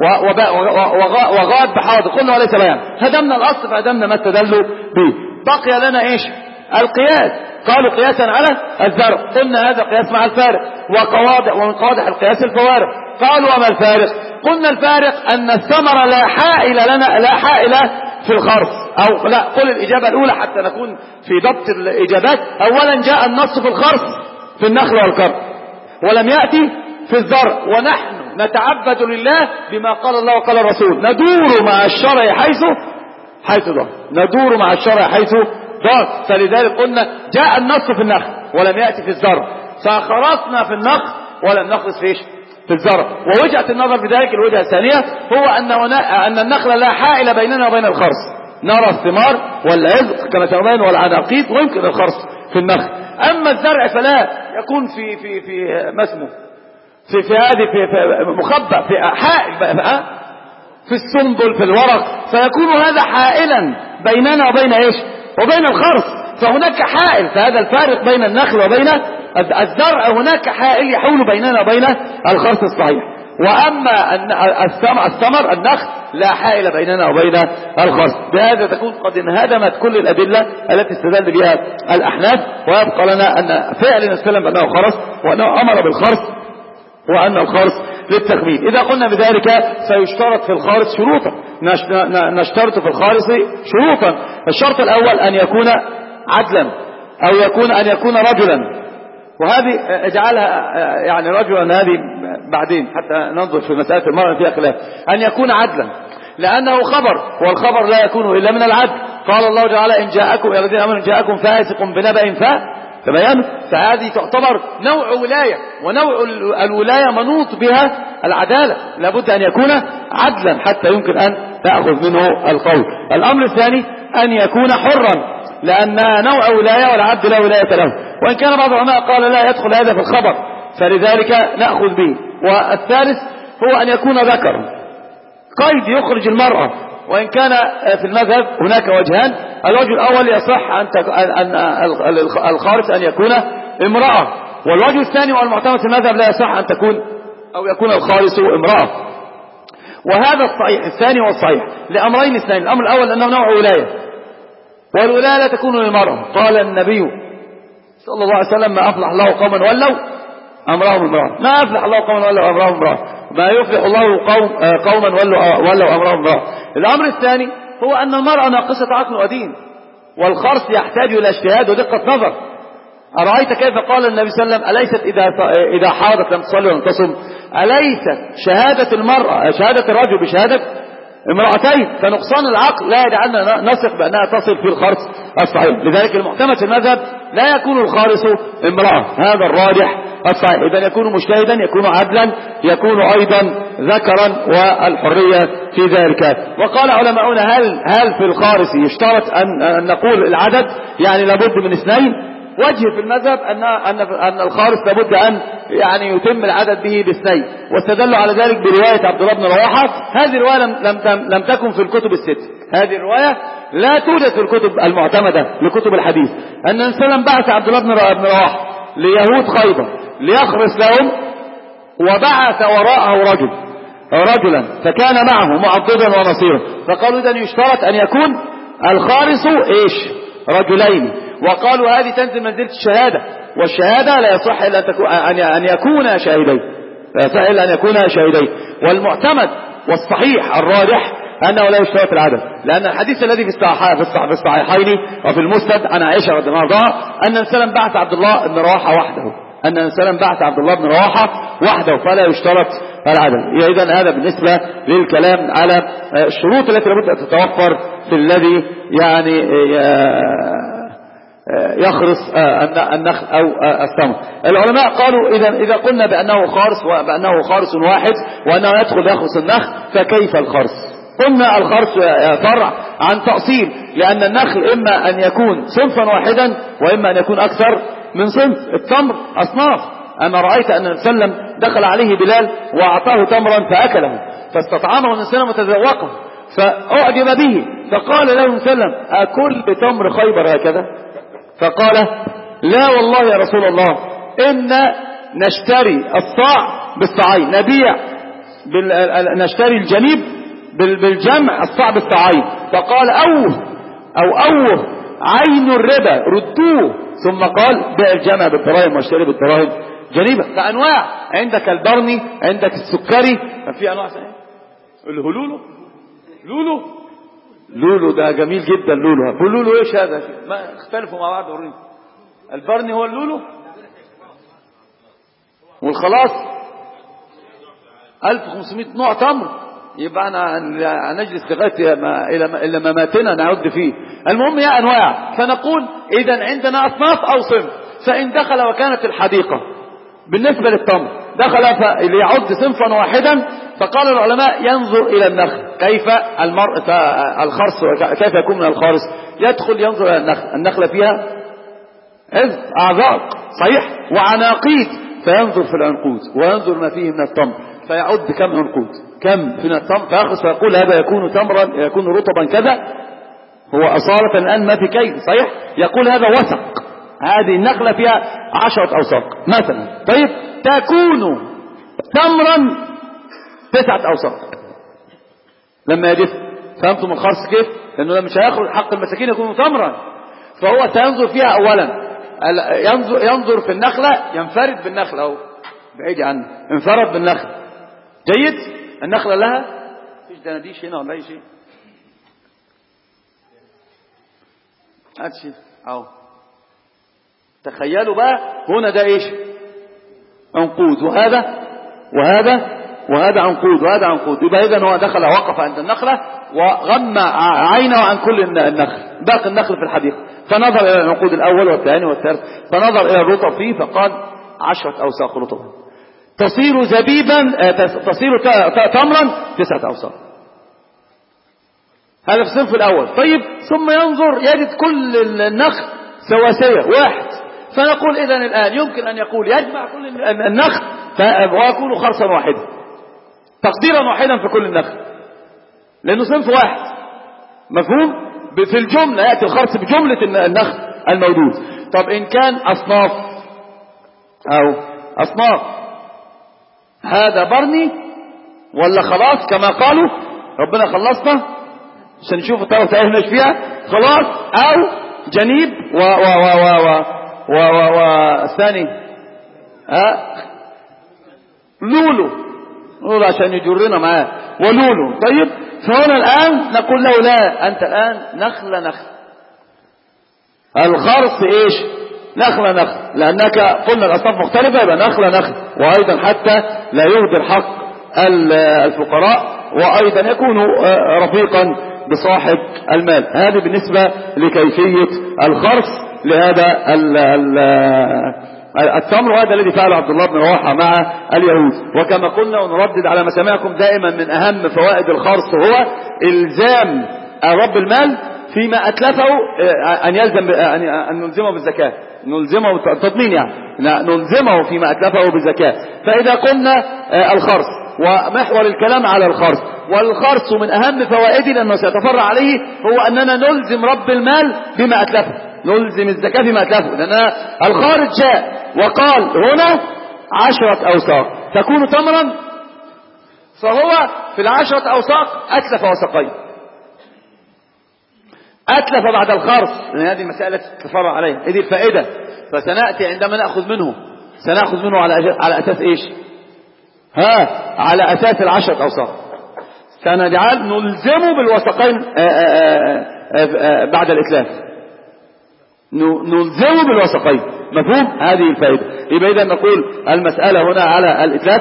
Speaker 2: وغائب بحاضر، قلنا وليس بيعا، هدمنا الأصل فهدمنا ما استدلوا به. بقي لنا إيش؟ القياس. قالوا قياسا على الزرع، قلنا هذا قياس مع الفارق، ومن قواضح القياس الفوارق. قالوا وما الفارق؟ قلنا الفارق أن الثمرة لا حائل لنا، لا حائل في الخرص، أو لا، قل الإجابة الأولى حتى نكون في ضبط الإجابات. أولا جاء النص في الخرص في النخل والكرم، ولم يأتي في الزرع، ونحن نتعبد لله بما قال الله وقال الرسول، ندور مع الشرع حيث ضاق، ندور مع الشرع حيث ضاق. فلذلك قلنا جاء النص في النخل ولم يأتي في الزرع، فخرصنا في النخل ولم نخرص فيش في الزرع. ووجهة النظر في ذلك الوجهة الثانية هو أن النخل لا حائل بيننا وبين الخرص، نرى الثمار والعزق كما تبين والعناقيد، ويمكن الخرص في النخل. أما الزرع فلا يكون في مسمو في هذه في مخبأ في حائل في السنبل في الورق، فيكون هذا حائلا بيننا وبين ايش؟ وبين الخرص. فهناك حائل، فهذا الفارق بين النخل وبين الزرع، هناك حائل يحول بيننا وبين الخرص الصحيح. واما الثمر النخل لا حائل بيننا وبين الخرص. بهذا تكون قد انهدمت كل الادله التي استدل بها الاحناف، ويبقى لنا ان فعل نسلم بانه خرص، وانه امر بالخرص، وأن الخرص للتخمين. إذا قلنا بذلك سيشترط في الخارص شروطا، نشترط في الخارص شروطا. الشرط الأول أن يكون عدلا، أو أن يكون رجلا، وهذه اجعلها يعني رجلا هذه بعدين حتى ننظر في مسألة المرأة فيها خلاف. أن يكون عدلا لأنه خبر، والخبر لا يكون إلا من العدل. قال الله تعالى إن جاءكم يا الذين آمنوا إن جاءكم فاسق بنبأ تبين، فهذه تعتبر نوع ولاية، ونوع الولاية منوط بها العدالة، لابد أن يكون عدلا حتى يمكن أن تأخذ منه القول. الأمر الثاني أن يكون حرا، لأن نوع ولاية والعبد لا ولاية له، وإن كان بعض العلماء قال لا يدخل هذا في الخبر، فلذلك نأخذ به. والثالث هو أن يكون ذكرا، قيد يخرج المرأة، وإن كان في المذهب هناك وجهان. الوجه الأول يصح أن الخارص أن يكون امرأة، والوجه الثاني والمعتمد في المذهب لا يصح أن تكون أو يكون الخارص امرأة. وهذا الصحيح الثاني والصحيح لأمرين اثنين. الأمر الأول أنه نوع ولاية، والولاية لا تكون للمرأة. قال النبي صلى الله عليه وسلم ما أفلح الله قوما ولوا أمرهم امرأة. ما أفلح الله قوما ولوا أمرهم امرأة، ما يفلح الله قوما ولوا أمرهم امرأة. الأمر الثاني هو أن المرأة ناقصة عقل ودين، والخرس يحتاج إلى اجتهاد ودقة نظر. أرأيت كيف قال النبي صلى الله عليه وسلم: أليست إذا حاضت لم تصلي ولم تصم؟ أليست شهادة المرأة شهادة الرجل بشهادة امرأتين؟ فنقصان العقل لا يجعلنا نثق بأنها تصل في الخرس الصحيح. لذلك المعتمد في المذهب لا يكون الخارس امرأة، هذا الراجح الصحيح. إذا يكون مجتهدا، يكون عدلا، يكون أيضا ذكرا، والحرية في ذلك. وقال علماؤنا: هل في الخارس يشترط أن نقول العدد، يعني لابد من 2؟ وجه في المذهب أن الخارس لابد أن يعني يتم العدد به ب2، واستدلوا على ذلك برواية عبد الله بن رواحة. هذه الرواية لم تكن في الكتب الست، هذه الرواية لا توجد في الكتب المعتمدة لكتب الحديث. أن النبي صلى الله عليه وسلم بعث عبد الله بن رواحة ليهود خيبر ليخرس لهم، وبعث وراءه رجلا فكان معه معضدا ونصيرا، فقالوا إذن يشترط أن يكون الخارس رجلين. وقالوا هذه تنزل منزلة الشهادة، والشهادة لا يصح إلا أن يكون شاهدين، لا يصح إلا أن يكون شاهدين. والمعتمد والصحيح الراجح أنه لا يشترط العدد، لأن الحديث الذي في الصحيحين وفي المسند عن عائشة رضي الله عنها أن النبي بعث عبد الله بن رواحة وحده، فلا يشترط العدد. إذن هذا بالنسبة للكلام على الشروط التي لابد أن تتوفر في الذي يعني يخرس النخل أو الثمر. العلماء قالوا إذا قلنا بأنه خارس واحد وأنه يدخل يخرس النخل، فكيف الخرس؟ قلنا الخرس فرع عن تأصيل، لأن النخل إما أن يكون صنفا واحدا وإما أن يكون أكثر من صنف. التمر أصناف. أما رأيت أن النبي صلى الله عليه وسلم دخل عليه بلال وأعطاه تمرا فأكله، فاستطعمه النبي صلى الله عليه وسلم وتذوقه فأعجب به، فقال له النبي صلى الله عليه وسلم: أكل بتمر خيبر هكذا؟ فقال: لا والله يا رسول الله، إن نشتري الصاع بالصاعين، نشتري الجنيب بالجمع، الصاع بالصاعين. فقال: أوه عين الربا، ردوه. ثم قال: بيع الجمع بالدراهم واشتري بالدراهم جنيبا. فأنواع، عندك البرني، عندك السكري، ففي أنواع ثانية. لولو ده جميل جدا. لولو ايش هذا؟ ما اختلفوا مع بعض. وريني البرني هو اللولو والخلاص 1500 نوع تمر. يبقى انا نجلس لغايه الى مماتنا نعد فيه. المهم يا انواع. فنقول اذا عندنا اصناف او صنف، فان دخل وكانت الحديقه بالنسبه للتمر دخل ليعد صنفا واحدا، فقال العلماء ينظر الى النخل كيف الخرس، كيف يكون من الخارس؟ يدخل ينظر الى النخل فيها اعذاق صحيح وعناقيد، فينظر في العنقود وينظر ما فيه من التمر، فيعد كم عنقود كم من التمر، فيخرس فيقول هذا يكون تمرا، يكون رطبا كذا. هو أصالة الآن ما في كيد صحيح، يقول هذا وسق، هذه النخلة فيها 10 أوساق مثلا، طيب تكون تمرا 9 أوساق لما يجف. فهمتم الخرس كيف؟ لأنه مش هيخرج حق المساكين يكون تمرا، فهو سينظر فيها أولا، ينظر في النخلة، ينفرد بالنخلة أو بعيد عنه، انفرد بالنخلة جيد. النخلة لها فيش دناديش هنا ولا أي شيء، هاتشي أو تخيلوا بقى هنا ده إيش؟ عنقود، وهذا عنقود وهذا عنقود. يبقى إذن هو دخل وقف عند النخلة وغمى عينه عن كل النخل، باقي النخل في الحديقة، فنظر إلى العنقود الأول والثاني والثالث، فنظر إلى الرطب فيه فقال 10 أوساق رطبا تصير زبيبا، تصير تمرا 9 أوساق. هذا في الصنف الأول. طيب ثم ينظر يجد كل النخل سواسية واحد، فنقول إذن الآن يمكن أن يقول يجمع كل النخل ويكون خرصا واحدا، تقديرا واحدا في كل النخل، لأنه صنف واحد مفهوم. في الجملة يأتي الخرص بجملة النخل الموجود. طب إن كان أصناف هذا برني ولا خلاص كما قالوا ربنا خلصنا عشان نشوف تعرفناش فيها خلاص، أو جنيب والثاني لولو عشان يجرنا معاه ولولو. طيب فهنا الآن نقول له لا، أنت الآن نخلة الخرص إيش؟ نخلة لأنك قلنا الأصناف مختلفة، يبقى نخلة وأيضا حتى لا يهدر حق الفقراء وأيضا يكون رفيقا بصاحب المال. هذه بالنسبة لكيفية الخرص لهذا التمر، وهذا الذي فعله عبد الله بن رواحة مع اليهود. وكما قلنا ونردد على مسامعكم دائما، من أهم فوائد الخرص هو إلزام رب المال فيما أتلفه أن يلزم أن نلزمه بالزكاة، نلزمه بالتضمين، يعني نلزمه فيما أتلفه بالزكاة. فإذا قلنا الخرص ومحور الكلام على الخرص، والخرص من أهم فوائده لأنه سيتفرع عليه هو أننا نلزم رب المال بما أتلفه، نلزم الزكاة فيما أتلفه، لأن الخارج جاء وقال هنا 10 أوساق تكون تمرا، فهو في 10 أوساق أتلف وسقين، أتلف بعد الخرص، لأن هذه المسألة تتفرع عليها. هذه الفائدة. فسنأتي عندما نأخذ منه سنأخذ منه على أساس إيش؟ على أساس 10 أوساق سنجعل نلزمه بالوسقين بعد الإتلاف، نلزمه بالوسقين. مفهوم؟ هذه الفائدة. يبقى إذا نقول المسألة هنا على الإتلاف،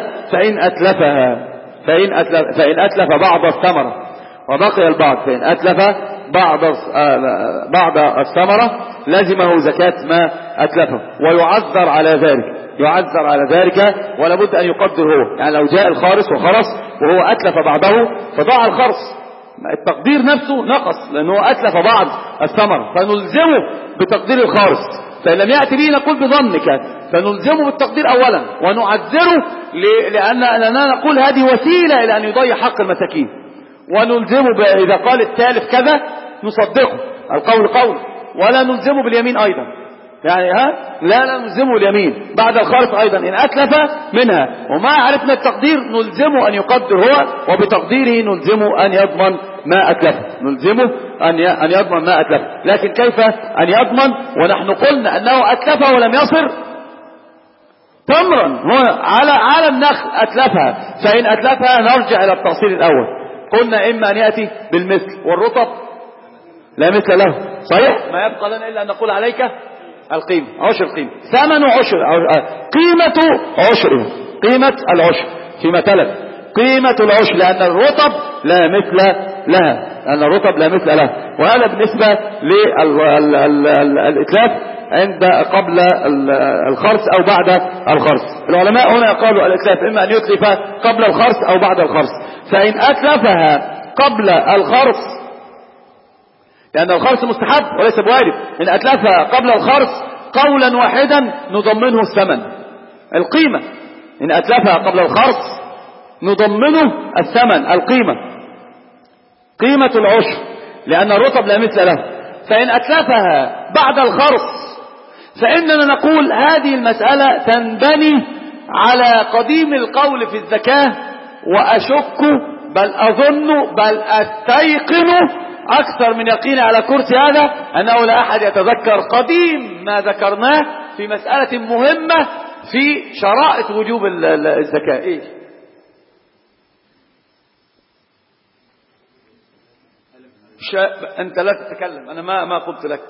Speaker 2: فإن أتلف بعض الثمرة وبقي البعض، فإن أتلف بعض الثمرة لزمه زكاة ما أتلفه، ويعذر على ذلك ولا بد أن يقدر هو. يعني لو جاء الخارص وخرص وهو أتلف بعضه فضاع الخرص، التقدير نفسه نقص لأنه أتلف بعض الثمرة، فنلزمه بتقدير الخارص. فإن لم يأتي به نقول بظنك، فنلزمه بالتقدير أولا ونعذره لأننا نقول هذه وسيلة إلى أن يضيع حق المساكين، ونلزمه إذا قال التالف كذا نصدقه، القول قول، ولا نلزمه باليمين أيضا. يعني لا نلزمه اليمين بعد الخارص أيضا إن أتلف منها، وما عرفنا التقدير نلزمه أن يقدر هو، وبتقديره نلزمه أن يضمن ما أتلف، أن يضمن ما أتلف. لكن كيف أن يضمن ونحن قلنا أنه أتلفه ولم يصر تمرا؟ هو على النخل أتلفها، فإن أتلفها نرجع إلى التفصيل الأول. قلنا إما أن يأتي بالمثل، والرطب لا مثل له، صحيح؟ ما يبقى لنا إلا أن نقول عليك القيمة، عشر القيمة، ثمن عشر، قيمة عشر، قيمة العشر فيما تلف، قيمة العشر، لأن الرطب لا مثل لها، وهذا بالنسبة للإتلاف قبل الخرص أو بعد الخرص. العلماء هنا قالوا الإتلاف إما أن يتلف قبل الخرص أو بعد الخرص. فإن أتلفها قبل الخرص، لأن الخرص مستحب وليس بواجب، إن أتلفها قبل الخرص قولا واحدا نضمنه الثمن القيمة، إن أتلفها قبل الخرص نضمنه الثمن القيمة، قيمة العشر، لأن الرطب لا مثل له. فإن أتلفها بعد الخرص فإننا نقول هذه المسألة تنبني على قديم القول في الزكاة، وأشك بل أظن بل أستيقن أكثر من يقين على كرسي هذا أنه لا أحد يتذكر قديم ما ذكرناه في مسألة مهمة في شرائط وجوب الزكاة. إيه؟ أنت لا تتكلم، أنا ما قلت لك.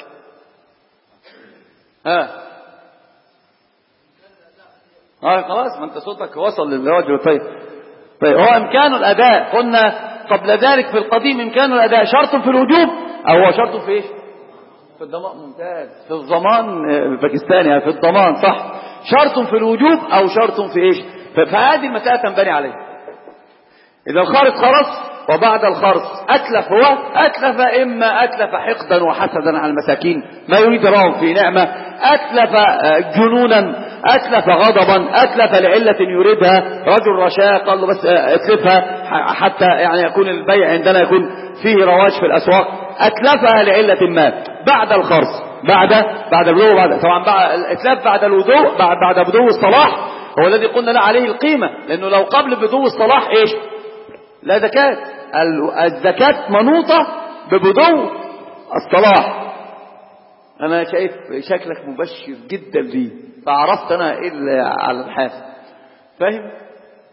Speaker 2: خلاص، ما أنت صوتك وصل للرجل. طيب هو إمكان الأداء، قلنا قبل ذلك في القديم إمكان الأداء شرط في الوجوب أو هو شرط في إيش؟ في الضمان. ممتاز، في الضمان باكستاني، في الضمان صح، شرط في الوجوب أو شرط في إيش؟ فهذه المسألة تنبني عليه. إذا الخارص خرص وبعد الخرص أتلف، هو أتلف إما أتلف حقدا وحسدا على المساكين ما يريد لهم في نعمة، أتلف جنونا، أتلف غضبا، أتلف لعلة يريدها، رجل رشاء قال له بس أتلفها حتى يعني يكون البيع عندنا يكون فيه رواج في الأسواق، أتلفها لعلة ما بعد الخرص، بعد الوضوء، طبعا الإتلاف بعد الوضوء، بعد بدو الصلاح هو الذي قلنا لا عليه القيمة، لأنه لو قبل بدو الصلاح إيش؟ لا زكاة. الزكاة منوطة ببدو الصلاح. أنا شايف شكلك مبشر جدا لي، فعرفت أنا إيه على الحاسب، فاهم؟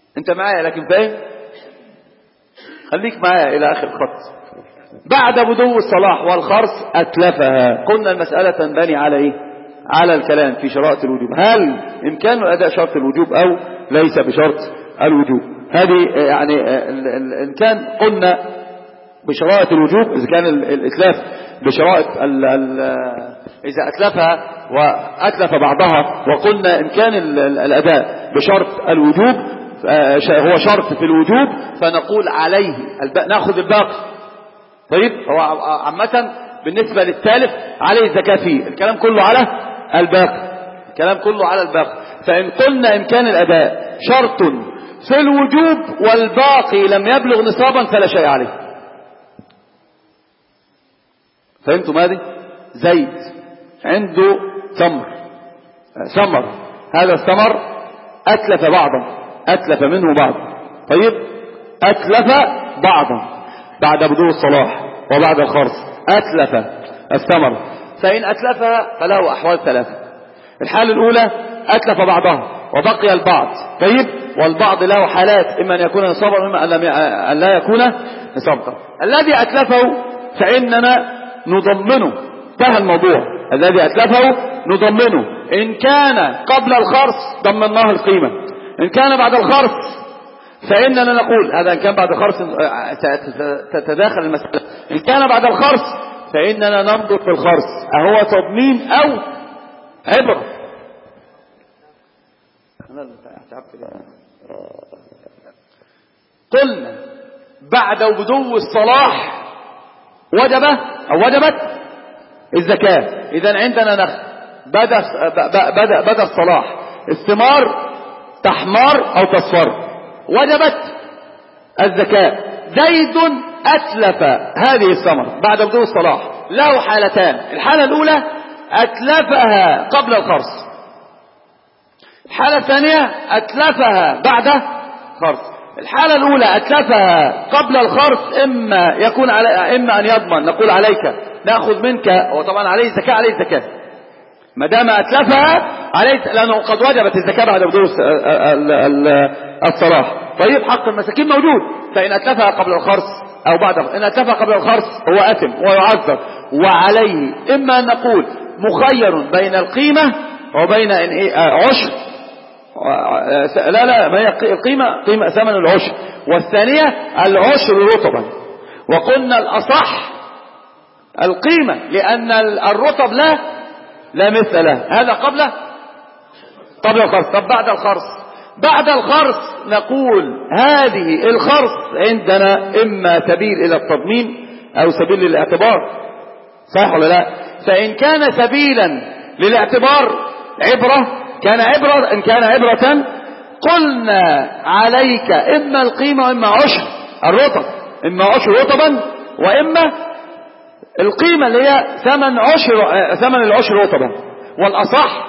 Speaker 2: انت معايا لكن فاهم؟ خليك معايا الى اخر الخط. بعد بدو الصلاح والخرص اتلفها. قلنا المسألة تنبني على ايه؟ على الكلام في شرائط الوجوب. هل امكانه اداء شرط الوجوب او ليس بشرط الوجوب؟ هذه يعني ان كان قلنا بشرائط الوجوب، اذا كان الاتلاف بشرائط اذا اتلفها واتلف بعضها، وقلنا ان كان الاداء بشرط الوجوب هو شرط في الوجوب، فنقول عليه ناخذ الباقي. طيب هو عامة بالنسبة للتالف عليه الزكاة فيه، الكلام كله على الباقي، الكلام كله على الباقي. فإن قلنا إمكان الأداء شرط في الوجوب والباقي لم يبلغ نصابا فلا شيء عليه. فهمتم هذه؟ زيد عنده ثمر، هذا الثمر أتلف بعضا، أتلف منه بعضا. طيب أتلف بعضا بعد بدو الصلاح وبعد الخرص، أتلف الثمر. فإن أتلفها فله أحوال ثلاثة. الحالة الأولى أتلف بعضها وبقي البعض. طيب والبعض له حالات، إما أن يكون نصابا وإما أن لا يكون نصابا. الذي أتلفه فإننا نضمنه، انتهى الموضوع. الذي أتلفه نضمنه، إن كان قبل الخرص ضمناه القيمة، إن كان بعد الخرص فإننا نقول هذا. إن كان بعد الخرص تتداخل المسألة. إن كان بعد الخرص فإننا ننظر في الخرص أهو تضمين أو عبرة. قلنا بعد بدو الصلاح وجبت الزكاة. إذن عندنا نخل بدأ الصلاح، الثمار تحمار أو تصفر، وجبت الزكاة. زيد أتلف هذه الثمر بعد بدو الصلاح، له حالتان. الحالة الأولى أتلفها قبل الخرص، الحالة الثانية أتلفها بعد خرص. الحالة الأولى أتلفها قبل الخرص، إما يكون إما أن يضمن، نقول عليك نأخذ منك، وطبعا عليه الزكاة، عليه الزكاة ما دام أتلفها عليه، لأنه قد وجبت الزكاة بعد بدو الصلاح. طيب حق المساكين موجود. فإن أتلفها قبل الخرص أو بعد، إن أتلفها قبل الخرص هو أثم ويعذر، وعليه إما أن نقول مخير بين القيمة وبين عشر، لا ما هي قيمة ثمن العشر، والثانية العشر رطبا. وقلنا الأصح القيمة، لأن الرطب لا مثل له. هذا قبل الخرص. طب بعد الخرص نقول هذه الخرص عندنا إما سبيل إلى التضمين أو سبيل للاعتبار، صح ولا لا؟ فإن كان سبيلا للاعتبار عبرة، إن كان عبرة قلنا عليك إما القيمة وإما عشر الرطب، إما عشر رطبا وإما القيمة اللي هي ثمن العشر رطبا، والأصح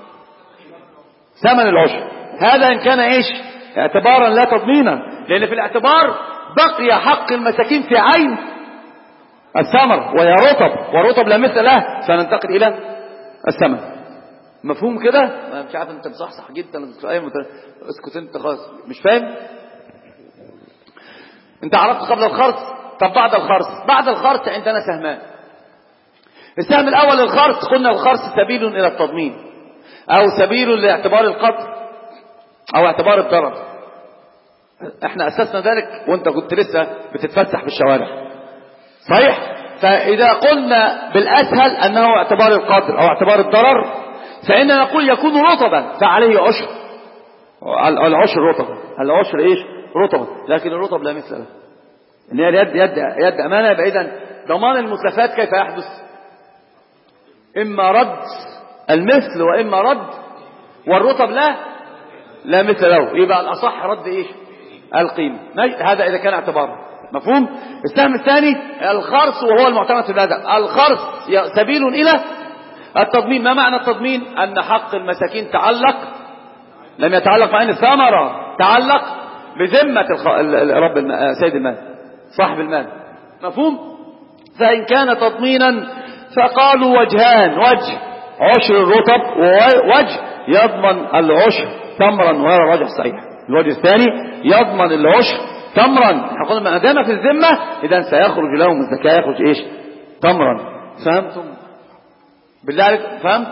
Speaker 2: ثمن العشر. هذا إن كان اعتبارا لا تضمينا، لأن في الاعتبار بقي حق المساكين في عين الثمر وهي رطب، والرطب لا مثل له، فننتقل إلى الثمن. مفهوم كده؟ مش عارف انت مصحصح جدا، اسكت انت خلاص مش فاهم. انت عرفت قبل الخرص. طب بعد الخرص عندنا سهمان. السهم الاول الخرص، قلنا الخرص سبيل الى التضمين او سبيل لاعتبار القدر او اعتبار الضرر. احنا اسسنا ذلك وانت كنت لسه بتتفسح في الشوارع، صحيح؟ فاذا قلنا بالاسهل انه اعتبار القدر او اعتبار الضرر، فإننا نقول يكون رطبا فعليه عشر. العشر رطبا، العشر رطبا، لكن الرطب لا مثل له. ان هي يد امانه. يبقى اذا ضمان المتلفات كيف يحدث؟ اما رد المثل واما رد، والرطب لا مثل له. يبقى الاصح رد القيمه. هذا اذا كان اعتباره مفهوم. السهم الثاني الخرص، وهو المعتمد في الادب. الخرص سبيل الى التضمين. ما معنى التضمين؟ أن حق المساكين لم يتعلق مع أن الثمرة تعلق بذمة رب سيد المال، صاحب المال، مفهوم؟ فإن كان تضمينا فقالوا وجهان: وجه عشر الرطب، ووجه يضمن العشر تمرا، وهذا راجح صحيح. الوجه الثاني يضمن العشر تمرا. احنا قلنا ما دام في الذمة إذا سيخرج لهم الزكاة، يخرج ايش؟ تمرا. فهمتم بالله عليك؟ فهمت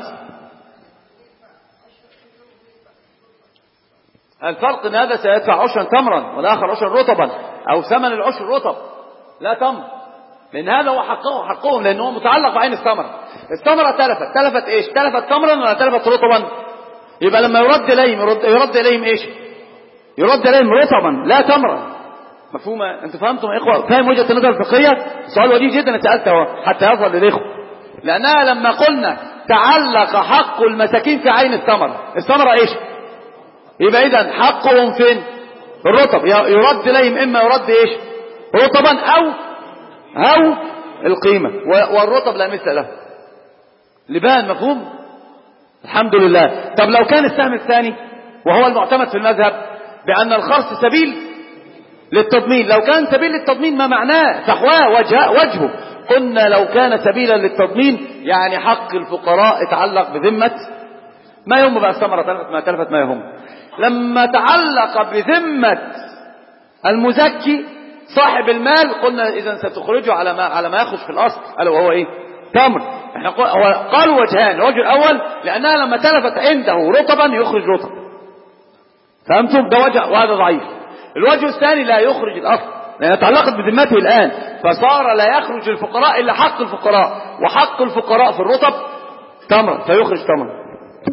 Speaker 2: الفرق؟ ان هذا سيدفع عشرا تمرا والآخر عشرا رطبا، او ثمن العشر رطب لا تمر، لان هذا هو حقهم، لانه متعلق بعين الثمرة. الثمرة تلفت ايش؟ تلفت تمرا ولا تلفت رطبا؟ يبقى لما يرد اليهم ايش؟ يرد اليهم رطبا لا تمرا. مفهومة؟ انتوا فهمتم يا اخوة؟ فاهم وجهة النظر الفقهية؟ سؤال وجيه جدا انا سألته حتى يظهر للاخوة. لانها لما قلنا تعلق حق المساكين في عين الثمرة ايش؟ يبقى اذا حقهم فين؟ الرطب. يرد اليهم اما يرد ايش؟ رطبا او القيمة، والرطب لا مثل له. لبان. مفهوم؟ الحمد لله. طب لو كان السهم الثاني وهو المعتمد في المذهب بأن الخرص سبيل للتضمين، لو كان سبيل للتضمين ما معناه فحواه وجهه؟ قلنا لو كان سبيلا للتضمين يعني حق الفقراء يتعلق بذمة ما يهم بقى الثمرة تلفت ما تلفت ما يهم. لما تعلق بذمة المزكي صاحب المال قلنا إذا ستخرجه على ما يخرج في الأصل، ألا وهو إيه؟ تمر. احنا قالوا وجهان. الوجه الأول لأنها لما تلفت عنده رطبا يخرج رطب. فهمتم؟ ده وجه وهذا ضعيف. الوجه الثاني لا يخرج الأصل لأنها تعلقت بذمته الآن، فصار لا يخرج الفقراء إلا حق الفقراء، وحق الفقراء في الرطب تمر فيخرج تمر.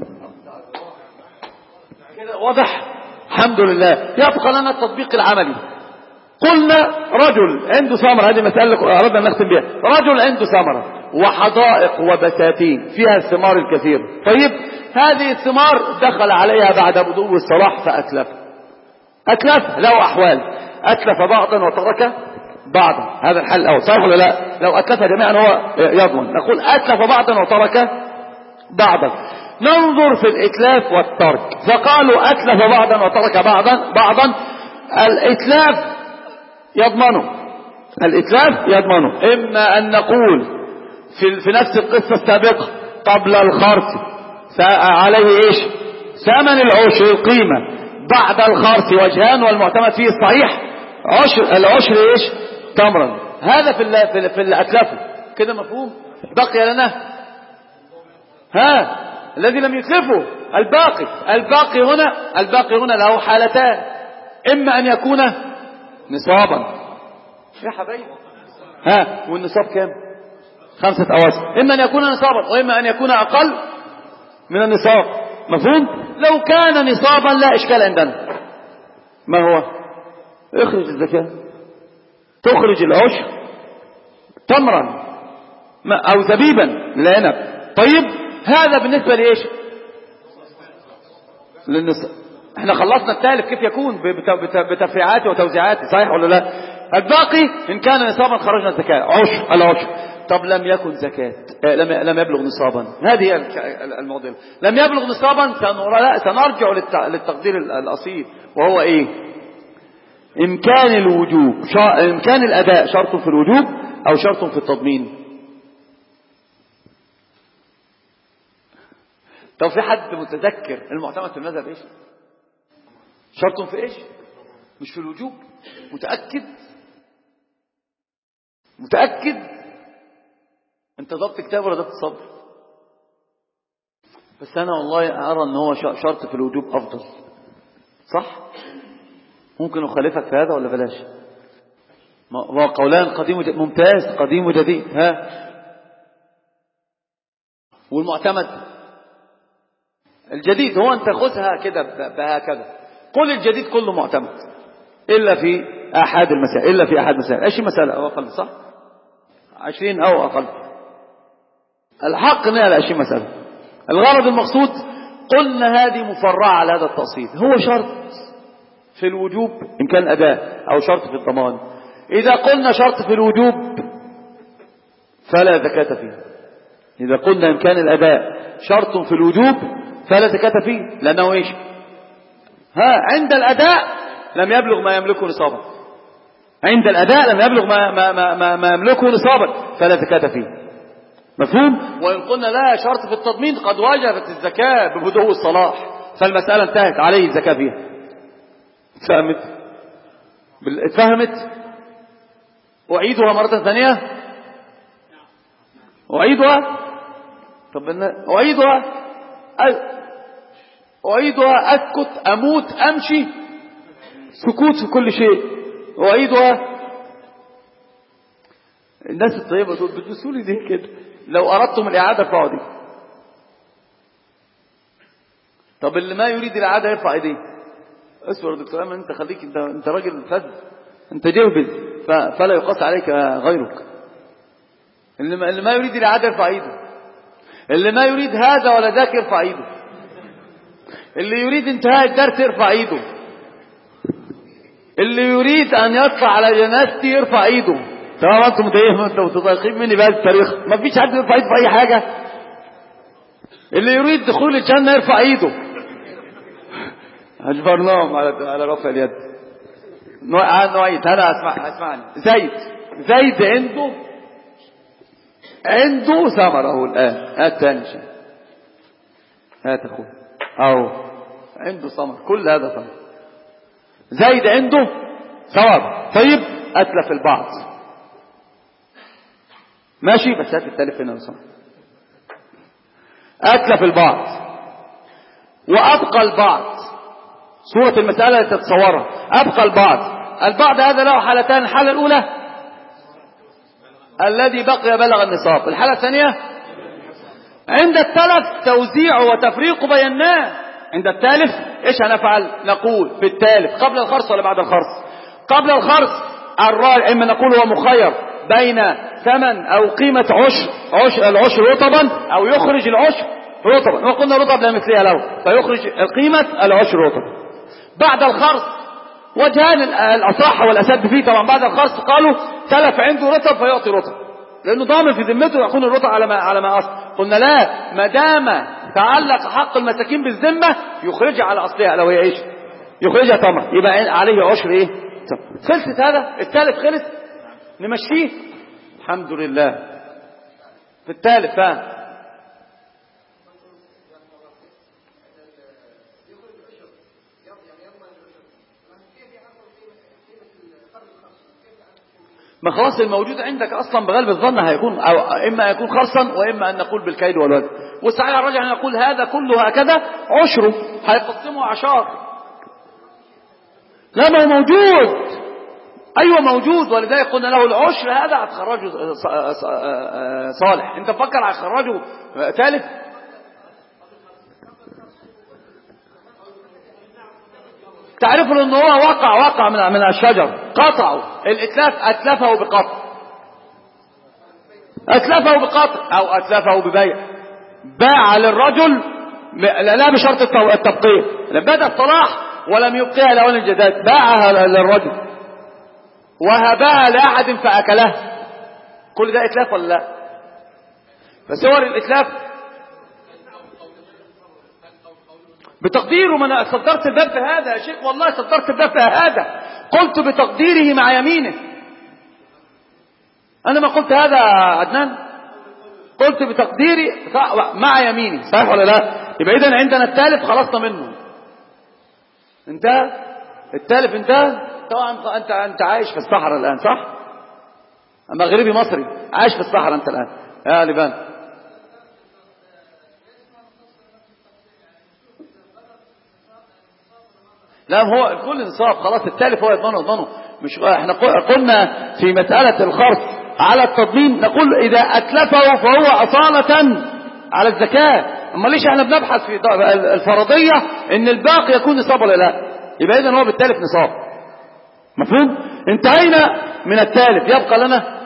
Speaker 2: كده واضح؟ الحمد لله. يبقى لنا التطبيق العملي. قلنا رجل عنده ثمرة، هذه مسألة أردنا أن نختم بها. رجل عنده ثمرة وحدائق وبساتين فيها الثمار الكثير. طيب هذه الثمار دخل عليها بعد بدو الصلاح أتلف له أحوال. أتلف بعضا وترك بعضا، هذا الحل الأول. صحيح ولا لا؟ لو أتلف جميعا هو يضمن. نقول أتلف بعضا وترك بعضا. ننظر في الإتلاف والترك، فقالوا أتلف بعضا وترك بعضا. الإتلاف يضمنه. إما أن نقول في نفس القصة السابقة قبل الخرص عليه إيش؟ ثمن العشر القيمة. بعد الخرص وجهان والمعتمد فيه الصحيح العشر إيش؟ تمرا. هذا في الأتلاف كده. مفهوم؟ بقي لنا الذي لم يتلفه الباقي هنا له حالتان. إما أن يكون نصابا يا حبايبي. والنصاب كام؟ 5 أواسق. إما أن يكون نصابا وإما أن يكون أقل من النصاب. مفهوم؟ لو كان نصابا لا إشكال عندنا. ما هو؟ اخرج الزكاة، تخرج العشر تمرا أو زبيبا للعنب. طيب هذا بالنسبة لإيش؟ للنصاب. احنا خلصنا التالف كيف يكون بتفريعاته وتوزيعاته. صحيح ولا لا؟ الباقي إن كان نصابا خرجنا الزكاة العشر. طب لم يكن زكاة، لم يبلغ نصابا. هذه المعضلة. لم يبلغ نصابا سنرجع للتقدير الأصيل، وهو إيه؟ إمكان الوجوب، إمكان الأداء شرط في الوجوب أو شرط في التضمين. طب في حد متذكر المعتمد في المذهب إيش؟ شرط في إيش؟ مش في الوجوب. متأكد انت ضبط كتاب ولا ضبط صبر؟ بس انا والله ارى ان هو شرط في الوجوب افضل. صح؟ ممكن اخالفك في هذا ولا بلاش؟ ما قولان قديم ممتاز، قديم وجديد. والمعتمد الجديد هو انت خذها كده بهكذا. قل الجديد كله معتمد الا في احد المسائل. 20 مسألة او اقل. صح؟ 20 او اقل. الحق انها 20 مسألة. الغرض المقصود قلنا هذه مفرعة على هذا التأصيل. هو شرط في الوجوب إمكان الأداء أو شرط في الضمان. إذا قلنا شرط في الوجوب فلا زكاة فيه. إذا قلنا إمكان الأداء شرط في الوجوب فلا زكاة فيه، لأنه إيش؟ عند الأداء لم يبلغ ما يملكه نصابا. عند الأداء لم يبلغ ما يملكه نصابا فلا زكاة فيه. مفهوم؟ وإن قلنا لا شرط في التضمين قد وجبت الزكاة ببدو الصلاح فالمسألة انتهت عليه الزكاة فيها. اتفهمت؟ أعيدها مرة ثانية. أعيدها. طب أعيدها أسكت أموت أمشي، سكوت في كل شيء. أعيدها. الناس الطيبة دول بتدسولي دي كده، لو أردتم الإعادة ارفعوا دي. طب اللي ما يريد الإعادة يرفع ايديه. اسمع يا دكتور أيمن، انت خليك، انت راجل فذ، انت جهبذ، فلا يقاس عليك غيرك. اللي ما يريد الإعادة يرفع ايده. اللي ما يريد هذا ولا ذاك يرفع ايده. اللي يريد انتهاء الدرس يرفع ايده. اللي يريد ان يطلع على جنازتي يرفع ايده. تمام؟ انتم متضايقين مني بهذا التاريخ، ما فيش حد يرفع ايده في اي حاجه. اللي يريد دخول الجنه يرفع ايده. اجبرناهم على رفع اليد. نوعيت. انا اسمعني. زيد عنده ثمره اهو الان. هات تاني شيء، هات اخوه اهو، عنده ثمر، كل هذا ثمر. زيد عنده ثمر. طيب اتلف البعض، ماشي، بس هات التالف هنا وصح. اتلف البعض وابقى البعض. صورة المسألة اللي تتصورها، ابقى البعض هذا له حالتان. الحالة الاولى الذي بقي بلغ النصاب. الحالة الثانية عند التلف توزيع وتفريق بيناه. عند التالف ايش هنفعل؟ نقول في التالف قبل الخرص ولا بعد الخرص؟ قبل الخرص الراجع اما نقول هو مخير بين ثمن او قيمة العشر رطبا، او يخرج العشر رطبا، وقلنا رطب لا مثلها له، فيخرج قيمة العشر رطبا. بعد الخرص وجهان الاصح والاسد فيه طبعا. بعد الخرص قالوا تلف عنده رطب فيعطي رطب، لانه ضامن في ذمته يكون الرطب على ما اصل. قلنا لا، ما دام تعلق حق المساكين بالذمه يخرجها على اصلها، لو هي ايش؟ يخرجها تمر، يبقى عليه عشر ايه؟ خلصت. هذا التالف خلص، نمشيه الحمد لله. في التالف ما خلاص الموجود عندك اصلا بغالب الظن هيكون، او اما يكون خرصا واما ان نقول بالكيد والوزن. والصحيح الراجح ان نقول هذا كله هكذا عشره، هيقسمه عشار. لا ما هو موجود، ايوه موجود، ولذلك قلنا له العشر هذا هتخرجه صالح. انت تفكر هتخرجه ثالث؟ تعرفوا ان هو وقع من الشجر، قطعه الاتلاف، اتلفه بقطع او اتلفه ببيع. باع للرجل لا بشرط التبقية، بدا الصلاح ولم يبقيها لون الجداد، باعها للرجل وهبها لاحد فاكله. كل ده اتلاف ولا لا؟ فصور الاتلاف بتقديره. ما انا صدرت الباب في هذا يا شيخ، والله صدرت الباب في هذا، قلت بتقديره مع يمينه. انا ما قلت هذا عدنان، قلت بتقديري مع يميني، صحيح ولا لا؟ يبقى اذا عندنا التالف خلصنا منه، انتهى التالف، انتهى. طبعا انت عايش في الصحراء الان، صح؟ مغربي مصري عايش في الصحراء انت الان يا لبان. لا هو كل نصاب خلاص، التالف هو يضمنه. مش احنا قلنا في مسألة الخرص على التضمين نقول اذا اتلفه فهو اصالة على الزكاة. اما ليش احنا بنبحث في الفرضية ان الباقي يكون نصاب ولا لا؟ يبقى اذا هو بالتالف نصاب. مفهوم؟ انتهينا من التالف، يبقى لنا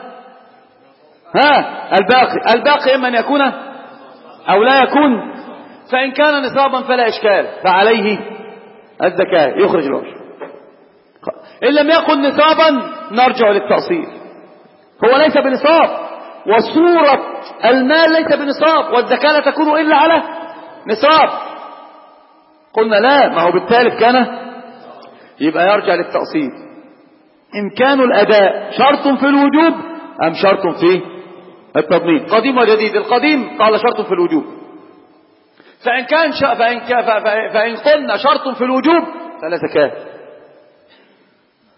Speaker 2: الباقي اما ان يكون او لا يكون. فان كان نصابا فلا اشكال، فعليه الزكاة يخرج العشر. إن لم يكن نصابا نرجع للتأصيل، هو ليس بنصاب، وصورة المال ليس بنصاب، والزكاة لا تكون إلا على نصاب. قلنا لا، ما هو بالتالف كان، يبقى يرجع للتأصيل. إمكان الأداء شرط في الوجوب أم شرط في التضمين؟ قديم وجديد. القديم قال شرط في الوجوب، فإن قلنا شرط في الوجوب فلا زكاة،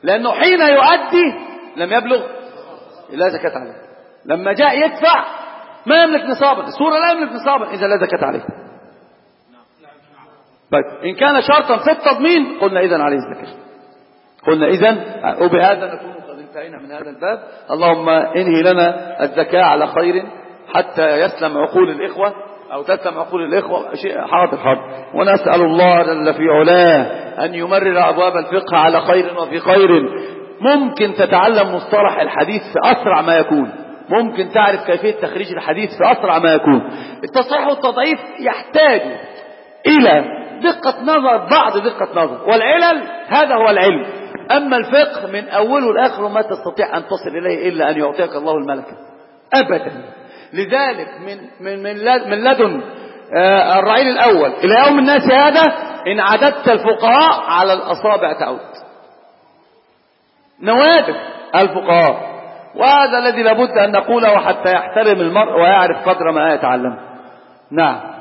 Speaker 2: لأنه حين يؤدي لم يبلغ لا زكاة عليه. لما جاء يدفع ما يملك نصابا، الصورة لا يملك نصابا، إذا لا زكاة عليه. طيب إن كان شرطا في التضمين قلنا إذن عليه الزكاة. قلنا إذن، وبهذا نكون قد انتهينا من هذا الباب. اللهم انهي لنا الزكاة على خير حتى يسلم عقول الإخوة أو تسلم عقول الإخوة. حاضر حاضر. ونسأل الله جل في علاه أن يمرر أبواب الفقه على خير وفي خير. ممكن تتعلم مصطلح الحديث في أسرع ما يكون، ممكن تعرف كيفية تخريج الحديث في أسرع ما يكون. التصحيح والتضعيف يحتاج إلى دقة نظر، بعض دقة نظر، والعلل هذا هو العلم. أما الفقه من أوله لآخره ما تستطيع أن تصل إليه إلا أن يعطيك الله الملكة أبدا. لذلك من لدن الرعيل الأول إلى يوم الناس هذا إن عددت الفقهاء على الأصابع تعود، نوادر الفقهاء. وهذا الذي لابد أن نقوله حتى يحترم المرء ويعرف قدر ما يتعلم. نعم.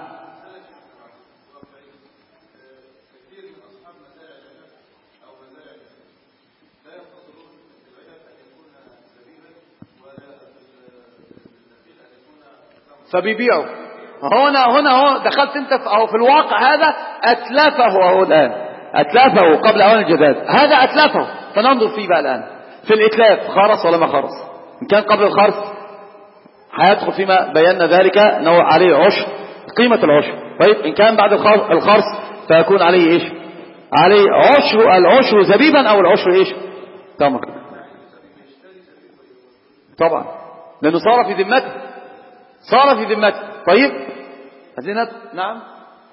Speaker 2: فبيبيعوا هنا دخلت انت في الواقع هذا. اتلفه اهو الان، اتلفه قبل اوان الجداد، هذا اتلفه. فننظر فيه بقى الان في الاتلاف، خرص ولا ما خرص؟ ان كان قبل الخرص هيدخل فيما بينا ذلك انه عليه عشر، قيمة العشر. طيب ان كان بعد الخرص فيكون عليه ايش؟ عليه العشر زبيبا او العشر ايش؟ تمر. طبعا لانه صار في ذمته، صار في ذمته. طيب هذه نعم.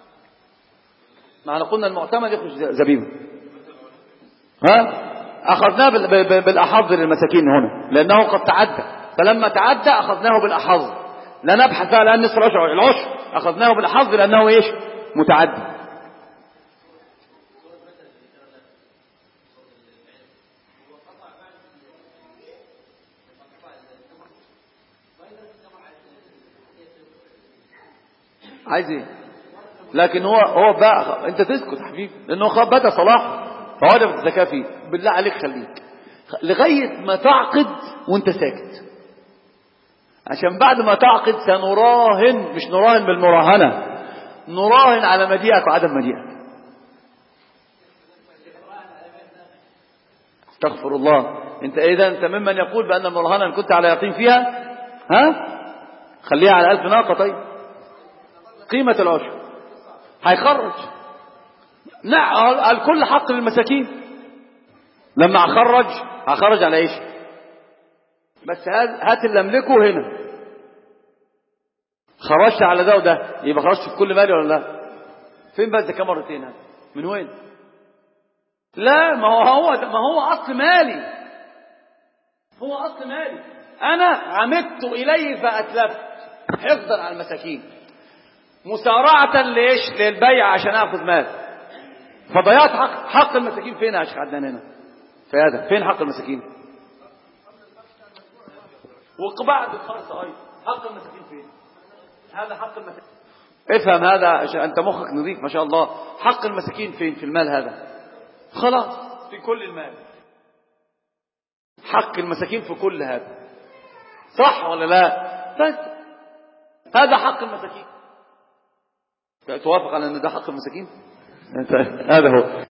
Speaker 2: معنا قلنا المعتمد يخرج زبيبا. أخذناه بالأحظ للمساكين هنا لأنه قد تعدى، فلما تعدى أخذناه بالأحظ. لا نبحث الآن نصف العشر، أخذناه بالأحظ لأنه إيش؟ متعدي. عايز ايه؟ لكن هو بقى انت تسكت حبيبي لانه خاب بدا صلاح فوجبت الزكاه فيه. بالله عليك خليك لغايه ما تعقد وانت ساكت، عشان بعد ما تعقد سنراهن، مش نراهن بالمراهنه، نراهن على مجيئك وعدم مجيئك. استغفر الله. انت ممن يقول بان المراهنه ان كنت على يقين فيها خليها على 1000 ناقه. طيب قيمة العشر هيخرج. نعم الكل حق للمساكين. لما هخرج على ايش؟ بس هات اللي املكه هنا. خرجت على ده وده يبقى خرجت في كل مالي ولا لا؟ فين بقى الزكاة مرتين هذا؟ من وين؟ لا ما هو اصل مالي، هو اصل مالي. انا عمدت اليه فاتلفت حفظا على المساكين، مسارعة ليش؟ للبيع عشان اخذ مال. فضيعت حق المساكين. فين يا شيخ عدنان هنا في هذا؟ فين حق المساكين؟ وبعد الخرص ايضا حق المساكين فين؟ هذا حق المساكين. افهم هذا، انت مخك نظيف ما شاء الله. حق المساكين فين في المال هذا؟ خلاص في كل المال. حق المساكين في كل هذا، صح ولا لا؟ بس هذا حق المساكين. توافق على ان ده حق المساكين؟ هذا هو.